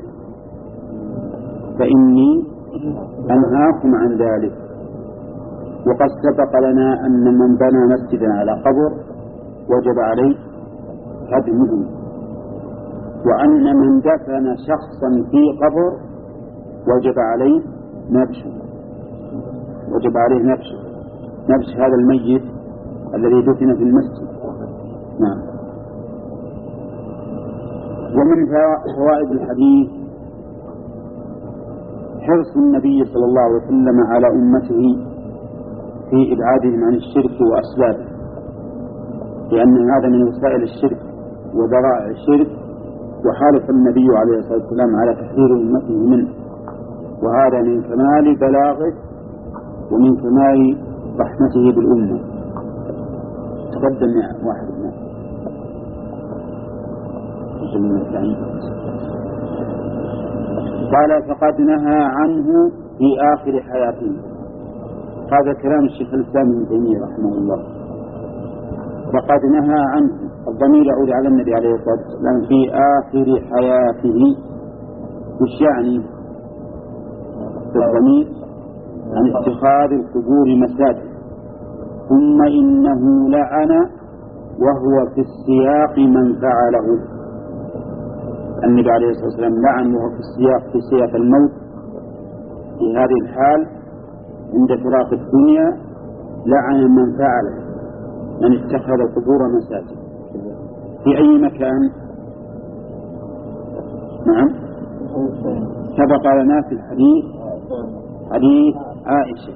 فإني أنهاكم عن ذلك. وقد سبق لنا أن من بنى مسجدا على قبر وجب عليه هدمه، وأن من دفن شخصا في قبر وجب عليه نبشه وجب عليه نبشه نبش هذا الميت الذي دفن في المسجد. نعم. ومن فوائد الحديث حرص النبي صلى الله عليه وسلم على أمته في إبعادهم عن الشرك وأسبابه، لأن هذا من وسائل الشرك وذرائع الشرك، وحارص النبي عليه الصلاة والسلام على تحذير أمته منه، وهذا من كمال بلاغه ومن كمال رحمته بالأمة. تقدم يا واحد الناس. قال: فقد نهى عنه في آخر حياته. هذا كلام الشيخ الإسلام ابن تيمية رحمه الله. فقد نهى عنه، الضمير يعود على النبي عليه الصلاة والسلام في آخر حياته. وش يعني الضمير؟ عن اتخاذ القبور مساجد. ثم إنه لعن وهو في السياق من فعله. النبي عليه الصلاة والسلام لعن وهو في السياق في سياق الموت، في هذه الحال عند فراق الدنيا لعن من فعله، من اتخذ القبور مساجد. في أي مكان؟ نعم، سبق لنا في الحديث حديث عائشة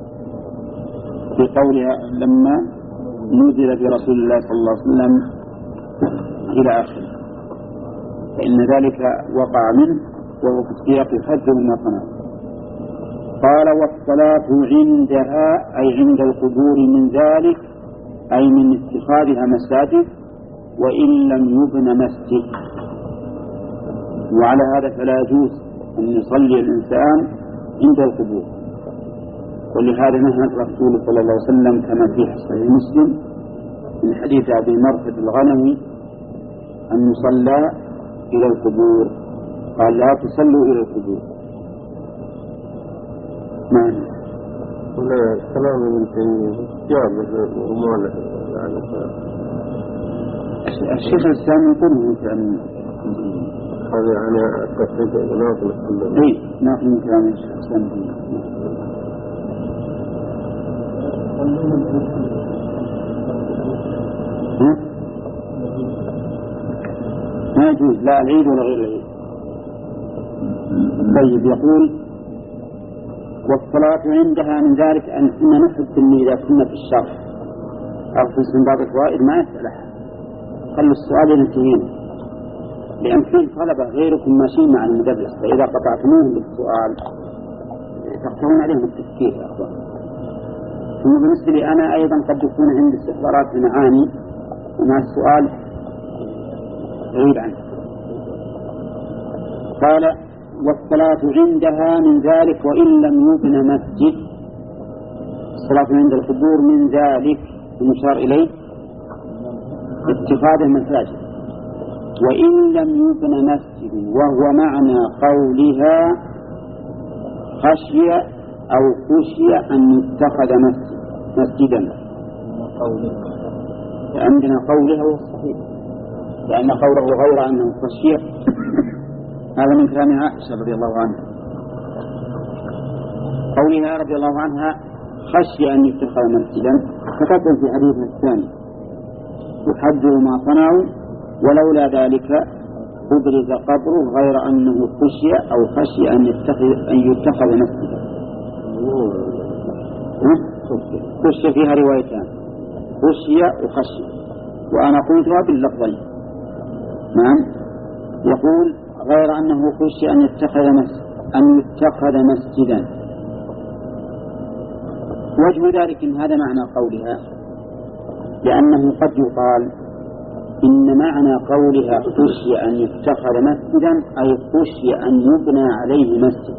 في قولها لما نزل برسول الله صلى الله عليه وسلم إلى آخره، فإن ذلك وقع منه وهو في سياق الحج وما صنع. قال: والصلاة عندها أي عند القبور من ذلك، أي من اتخاذها مساجد، وإن لم يبن مسجد. وعلى هذا فلا يجوز أن يصلي الإنسان عند القبور، ولهذا نهى الرسول صلى الله عليه وسلم كما في صحيح مسلم من حديث أبي مرثد الغنوي أن يصلى إلى القبور، قال: لا تصلوا إلى القبور. نعم. هنا كلام ابن تيمية جامع ومالح يعني. الشيخ الإسلام يقول يعني هذا يعني التفريق ناقل كله. إيه ناقل من كلام الشيخ الإسلام. ها؟ ما يجوز لا العيد ولا غير العيد. طيب، يقول: والصلاة عندها من ذلك أن كنا نحب إن إذا كنا في الشرح أو في استنباط الفوائد ما يسأل أحد، خلوا السؤال ينتهين، لأن فيه طلبة غيركم ماشيين مع المدرس، فإذا قطعتموهم بالسؤال تقطعون عليهم التفكير يا أخوان. ثم بالنسبة لي أنا أيضا قد يكون عندي استفسارات في معاني ومع السؤال غريب عنه. قال والصلاة عندها من ذلك وإن لم يبن مسجد. الصلاة عند القبور من ذلك المشار إليه اتخاذ المساجد، وإن لم يبن مسجد، وهو معنى قولها خشي أو خشي أن يتخذ مسجد مسجدا. عندنا قولها هو الصحيح، لأن قوله غير أنه خشي هذا من كلام عائشة رضي الله عنها. قولها رضي الله عنها خشي أن يتخذ مسجدا تقدم في حديثنا الثاني يحذر ما صنعوا ولولا ذلك أبرز قبره غير أنه خشي أو خشي أن يتخذ أن يتخذ مسجدا. خشي فيها روايتان، خشي وخشي، وأنا قلتها باللفظين. نعم، يقول غير أنه خشي أن يتخذ مسجد أن يتخذ مسجدا. وجه ذلك إن هذا معنى قولها، لأنه قد يقال إن معنى قولها خشي أن يتخذ مسجدا أي خشي أن يبنى عليه مسجد.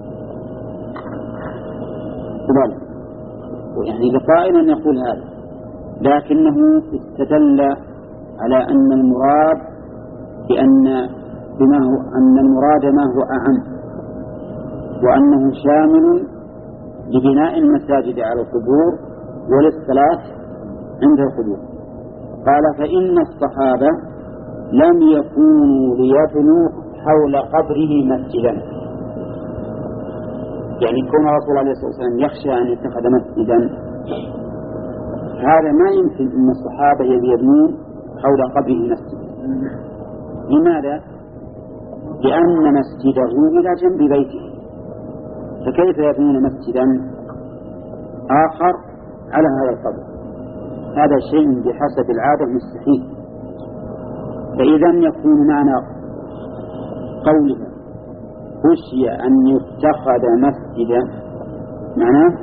يعني لقائل أن يقول هذا، لكنه استدل على أن المراد بأن بما هو أن المراد ما هو أعم، وأنه شامل لبناء المساجد على القبور وللصلاة عند القبور. قال فإن الصحابة لم يكونوا ليبنوا حول قبره مسجدا، يعني كون رسول الله عليه الصلاة والسلام يخشى أن يتخذ مسجدا هذا ما يمكن أن الصحابة يبنون حول قبره مسجدا. لماذا؟ لأن مسجده إلى جنب بيته، فكيف يبنون مسجدا آخر على هذا القبر؟ هذا شيء بحسب العادة مستحيل. فإذا يكون معنى قولها خشي أن يتخذ مسجدا معناه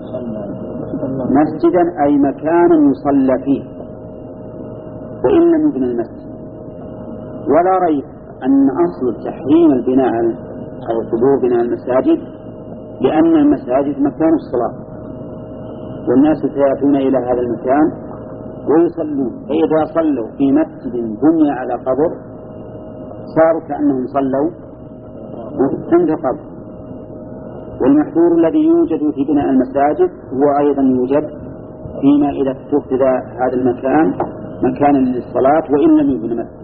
مسجدا أي مكانا يصلى فيه وإن لم يبنى المسجد. ولا ريب أن أصل تحريم البناء على القبور بناء المساجد لأن المساجد مكان الصلاة، والناس سيأتون إلى هذا المكان ويصلون، فإذا صلوا في مسجد بني على قبر صاروا كأنهم صلوا عند قبر. والمحظور الذي يوجد في بناء المساجد هو أيضا يوجد فيما إذا اتخذ هذا المكان مكانا للصلاة وإن لم يبن مسجد.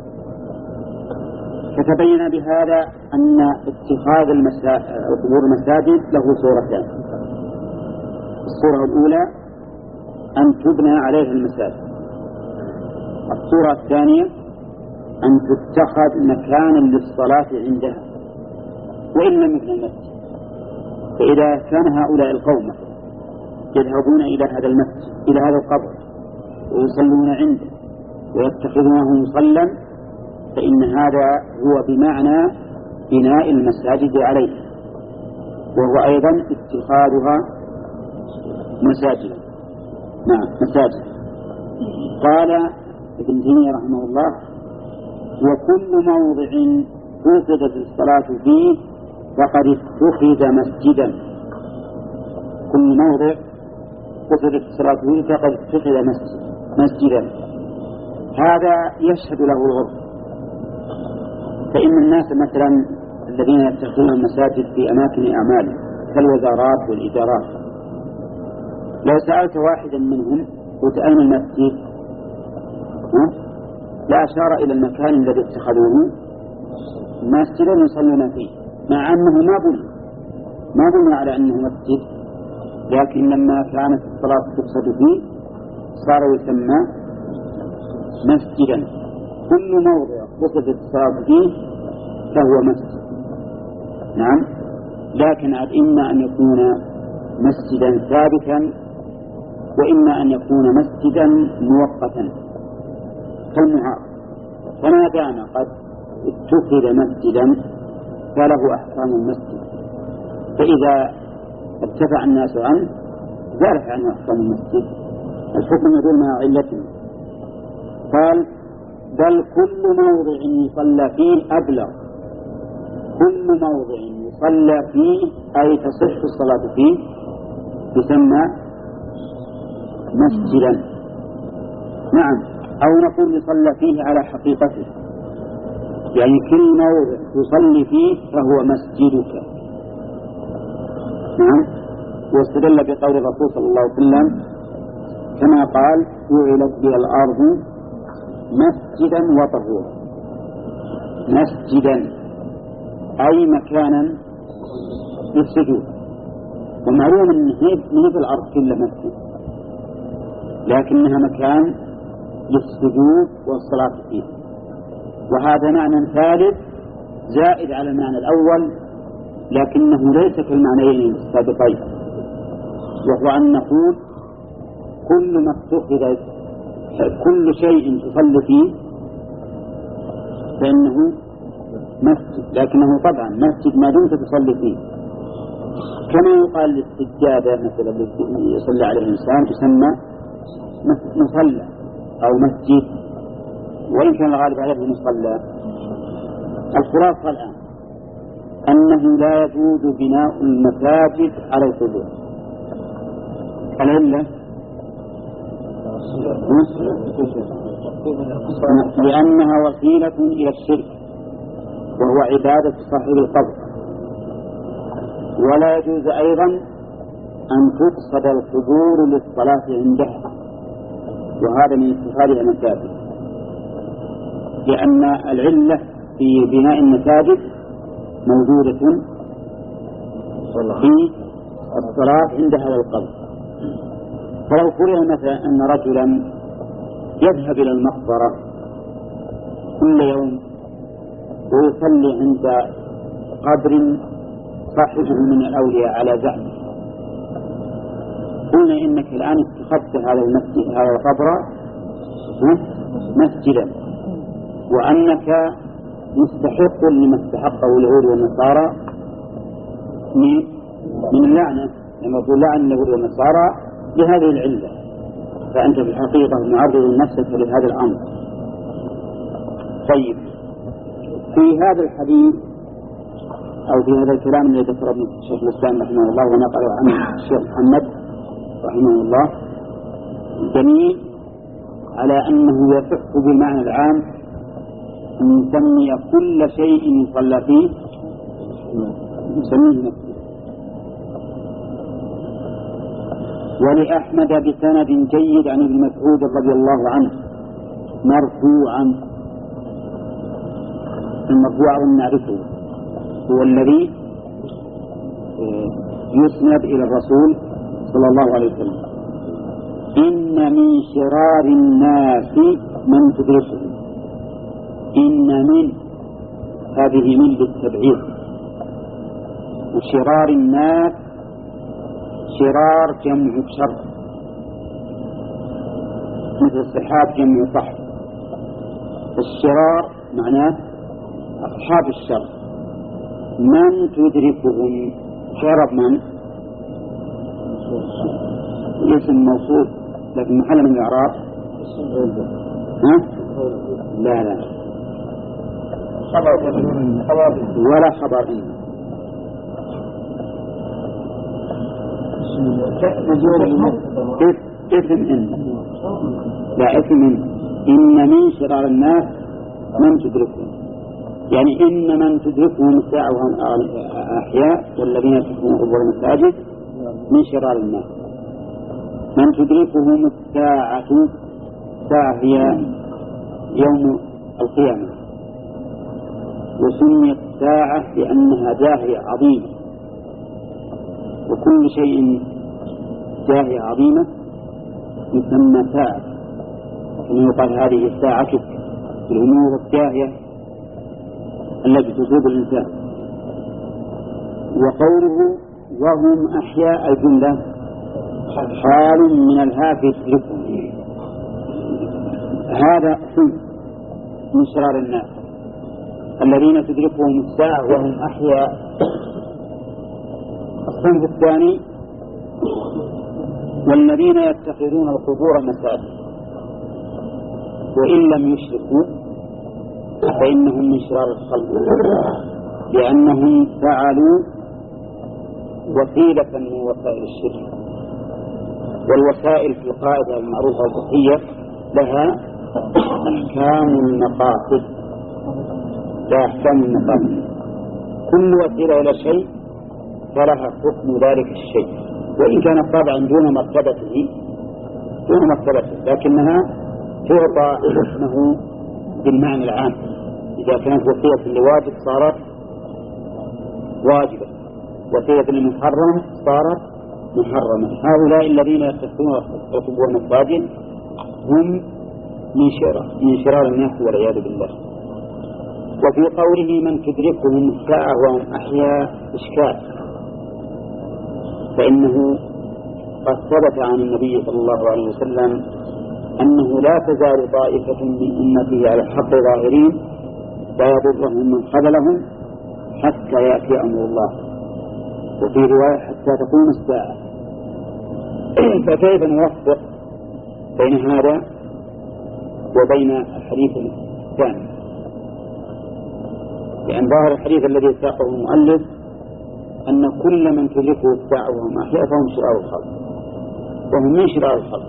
فتبين بهذا أن اتخاذ القبور المساجد له صورتان. الصورة الأولى أن تبنى عليها المساجد، الصورة الثانية أن تتخذ مكانا للصلاة عندها وإن لم يبنى المسجد. فإذا كان هؤلاء القوم يذهبون إلى هذا المسجد إلى هذا القبر ويصلون عنده ويتخذونه مصلى فإن هذا هو بمعنى بناء المساجد عليه، وهو أيضا اتخاذها مساجد. نعم مساجد. قال ابن تيمية رحمه الله وكل موضع فرضت الصلاة فيه فقد اتخذ مسجدا. كل موضع فرضت الصلاة فيه فقد اتخذ مسجد مسجدا. هذا يشهد له العرف. فإن الناس مثلا الذين يتخذون المساجد في أماكن أعمالهم كالوزارات والإدارات، لو سألت واحدا منهم قلت أين المسجد لا أشار إلى المكان الذي اتخذوه مسجدا يصلون فيه، مع أنه ما بني ما بني على أنه مسجد، لكن لما كانت الصلاة تقصد فيه صار يسمى مسجدا. كل موضع قصدت الصلاة فيه فهو مسجد. نعم، لكن إما أن يكون مسجدا ثابتا وإما أن يكون مسجدا مؤقتا كالمعارض. فما دام قد اتخذ مسجدا فله أحكام المسجد، فإذا ارتفع الناس عنه زالت عنه أحكام المسجد، الحكم يدور مع علته. قال بل كل موضع يصلى فيه أبلغ. كل موضع يصلى فيه أي تصح الصلاة فيه يسمى مسجدا. نعم، أو نقول يصلى فيه على حقيقته، يعني كل موضع تصلي فيه فهو مسجدك. نعم. واستدل بقول الرسول صلى الله عليه وسلم كما قال جعلت لي الأرض مسجدا وطهورا. مسجدا أي مكانا للسجود، ومعلوم أن هذه الأرض كلها مسجد، لكنها مكان للسجود والصلاة فيه. وهذا معنى ثالث زائد على المعنى الأول، لكنه ليس كالمعنيين السابقين، وهو أن نقول كل ما اتخذ كل شيء تصلي فيه فإنه مسجد، لكنه طبعا مسجد ما دمت تصلي فيه. كما يقال للسجادة مثلا يصلي عليه الإنسان يسمى مصلى أو مسجد، وإن كان الغالب عليه مصلى. الخلاصة الآن أنه لا يجوز بناء المساجد على القبور. العلة لأنها وسيلة إلى الشرك وهو عبادة صاحب القبر، ولا يجوز أيضا أن تقصد القبور للصلاة عندها، وهذا من اتخاذها مساجد، لأن العلة في بناء المساجد موجودة في الصلاة عند هذا القبر. فلو فرض مثلا أن رجلا يذهب إلى المقبرة كل يوم ويصلي عند قبر صاحبه من الأولياء على زعمه، قلنا إنك الآن اتخذت هذا المسجد هذا القبر مسجدا، وأنك مستحق لما استحقه اليهود والنصارى من اللعنة، لما يقول لعن اليهود والنصارى بهذه العلة، فأنت في الحقيقة معرض نفسك لهذا الأمر. طيب، في هذا الحديث أو في هذا الكلام الذي ذكره ابن الشيخ الإسلام رحمه الله ونقل عنه الشيخ محمد رحمه الله دليل على أنه يصح بالمعنى العام أن يسمي كل شيء يصلى فيه يسميه مسجد. ولأحمد بسند جيد عن ابن مسعود رضي الله عنه مرفوعا. المرفوع نعرفه هو الذي يسند إلى الرسول صلى الله عليه وسلم: إن من شرار الناس من تدرسه. إن من هذه من بالتبعيض، وشرار الناس شرار جمع شر، مثل السحاب جمع صحب. الشرار معناه أصحاب الشر. من تدركهم شرب من اسم موصول لكن محل من الإعراب ها؟ لا لا ولا خبر إن اسم إن لا اسم إن. إن من شرار الناس من تدركهم، يعني إن من تدركهم الساعة وهم أحياء والذين يتركون قبور المساجد من شرار الناس. من تدركهم الساعة، الساعة هي يوم القيامة، وسميت الساعة لأنها داهية عظيمة، وكل شيء داهية عظيمة يسمى ساعة، كما يقال هذه الساعة الأمور الداهية التي تصيب الإنسان. وقوله وهم أحياء الجملة حال من الهاء في تدركهم، هذا حين من شرار الناس الذين تدركهم الساعة وهم أحياء. الصنف الثاني والذين يتخذون القبور مساجد. وإن لم يشركوا فإنهم من شرار الخلق، لأنهم فعلوا وسيلة من وسائل الشرك، والوسائل في القاعدة المعروفة الفقهية لها أحكام المقاصد، لا أحكام المقاصد. كل وسيلة إلى شيء فلها حكم ذلك الشيء، وإن كانت طبعا دون مرتبته دون مرتبته لكنها تعطى حكمه بالمعنى العام. إذا كانت وسيلة لواجب صارت واجبة، وسيلة للمحرم صارت محرمة. هؤلاء الذين يرتكبون الواجب هم من شرار من شرار الناس والعياذ بالله. وفي قوله من تدركهم الساعة وهم أحياء إشكال، فإنه قد ثبت عن النبي صلى الله عليه وسلم أنه لا تزال طائفة من أمته على الحق ظاهرين لا يضرهم من خذلهم حتى يأتي أمر الله، وفي رواية حتى تقوم الساعة. فكيف نوفق بين هذا وبين الحديث الثاني؟ لأن ظاهر الحديث الذي ساقه المؤلف أن كل من تدركه الساعة وهم أحياء فهم شرار الخلق، وهم من شرار الخلق.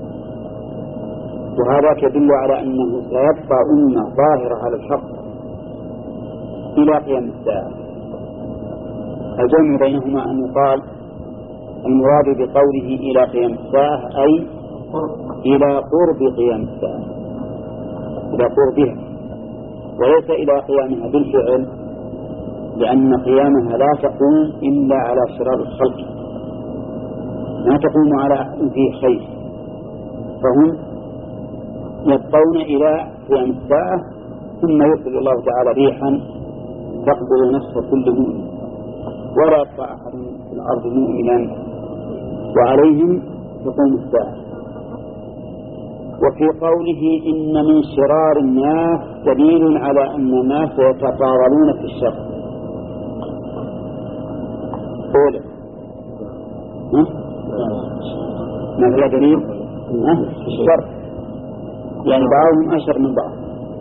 وهذا يدل على أنه سيبقى أمة ظاهرة على الحق إلى قيام الساعة. الجمع بينهما أن يقال المراد بقوله إلى قيام الساعة أي إلى قرب قيام الساعة، إلى قربها، وليس إلى قيامها بالفعل، لأن قيامها لا تقوم إلا على شرار الخلق، ما تقوم على فيه خير. فهم يبقون إلى قيام الساعة، ثم يرسل الله تعالى ريحا تقبل نفس كل مؤمن، ولا يبقى أحد في الأرض مؤمنا وعليهم تقوم الساعة. وفي قوله إن من شرار الناس دليل على أن الناس يتطاولون في الشر. قوله ما هو دليل في الشر؟ يعني بعضهم أشر من بعض.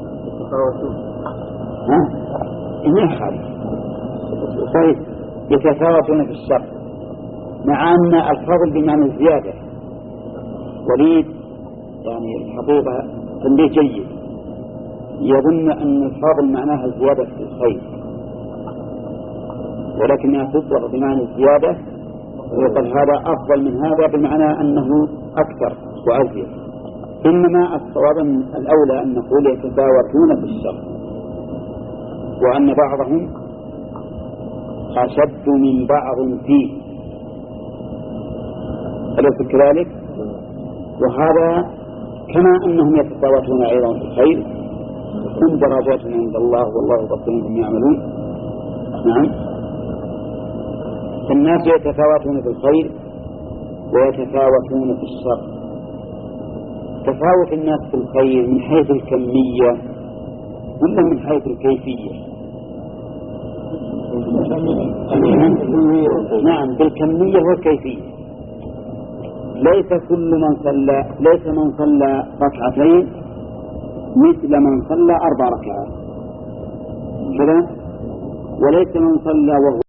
ها؟ إنه حال طيب يتفاوتون في الشر، مع أن الفضل بمعنى الزيادة. وليد يعني الحقيقة تنبيه جيد، يظن أن الفضل معناها الزيادة في الخير، ولكنها تطلق بمعنى الزيادة، ويقول هذا أفضل من هذا بمعنى أنه أكثر وأزيد. إنما الصواب الأولى أن نقول يتفاوتون في الشر، وأن بعضهم أشد من بعض فيه، أليس كذلك؟ وهذا كما أنهم يتفاوتون أيضا في الخير، كل درجات عند الله والله بصير بما يعملون. نعم، فالناس يتفاوتون في الخير ويتفاوتون في الشر. تفاوت الناس في الخير من حيث الكمية ولا من حيث الكيفية؟ نعم، بالكمية والكيفية. ليس كل من صلى ليس من صلى ركعتين مثل من صلى أربع ركعات كذا، وليس من صلى وهو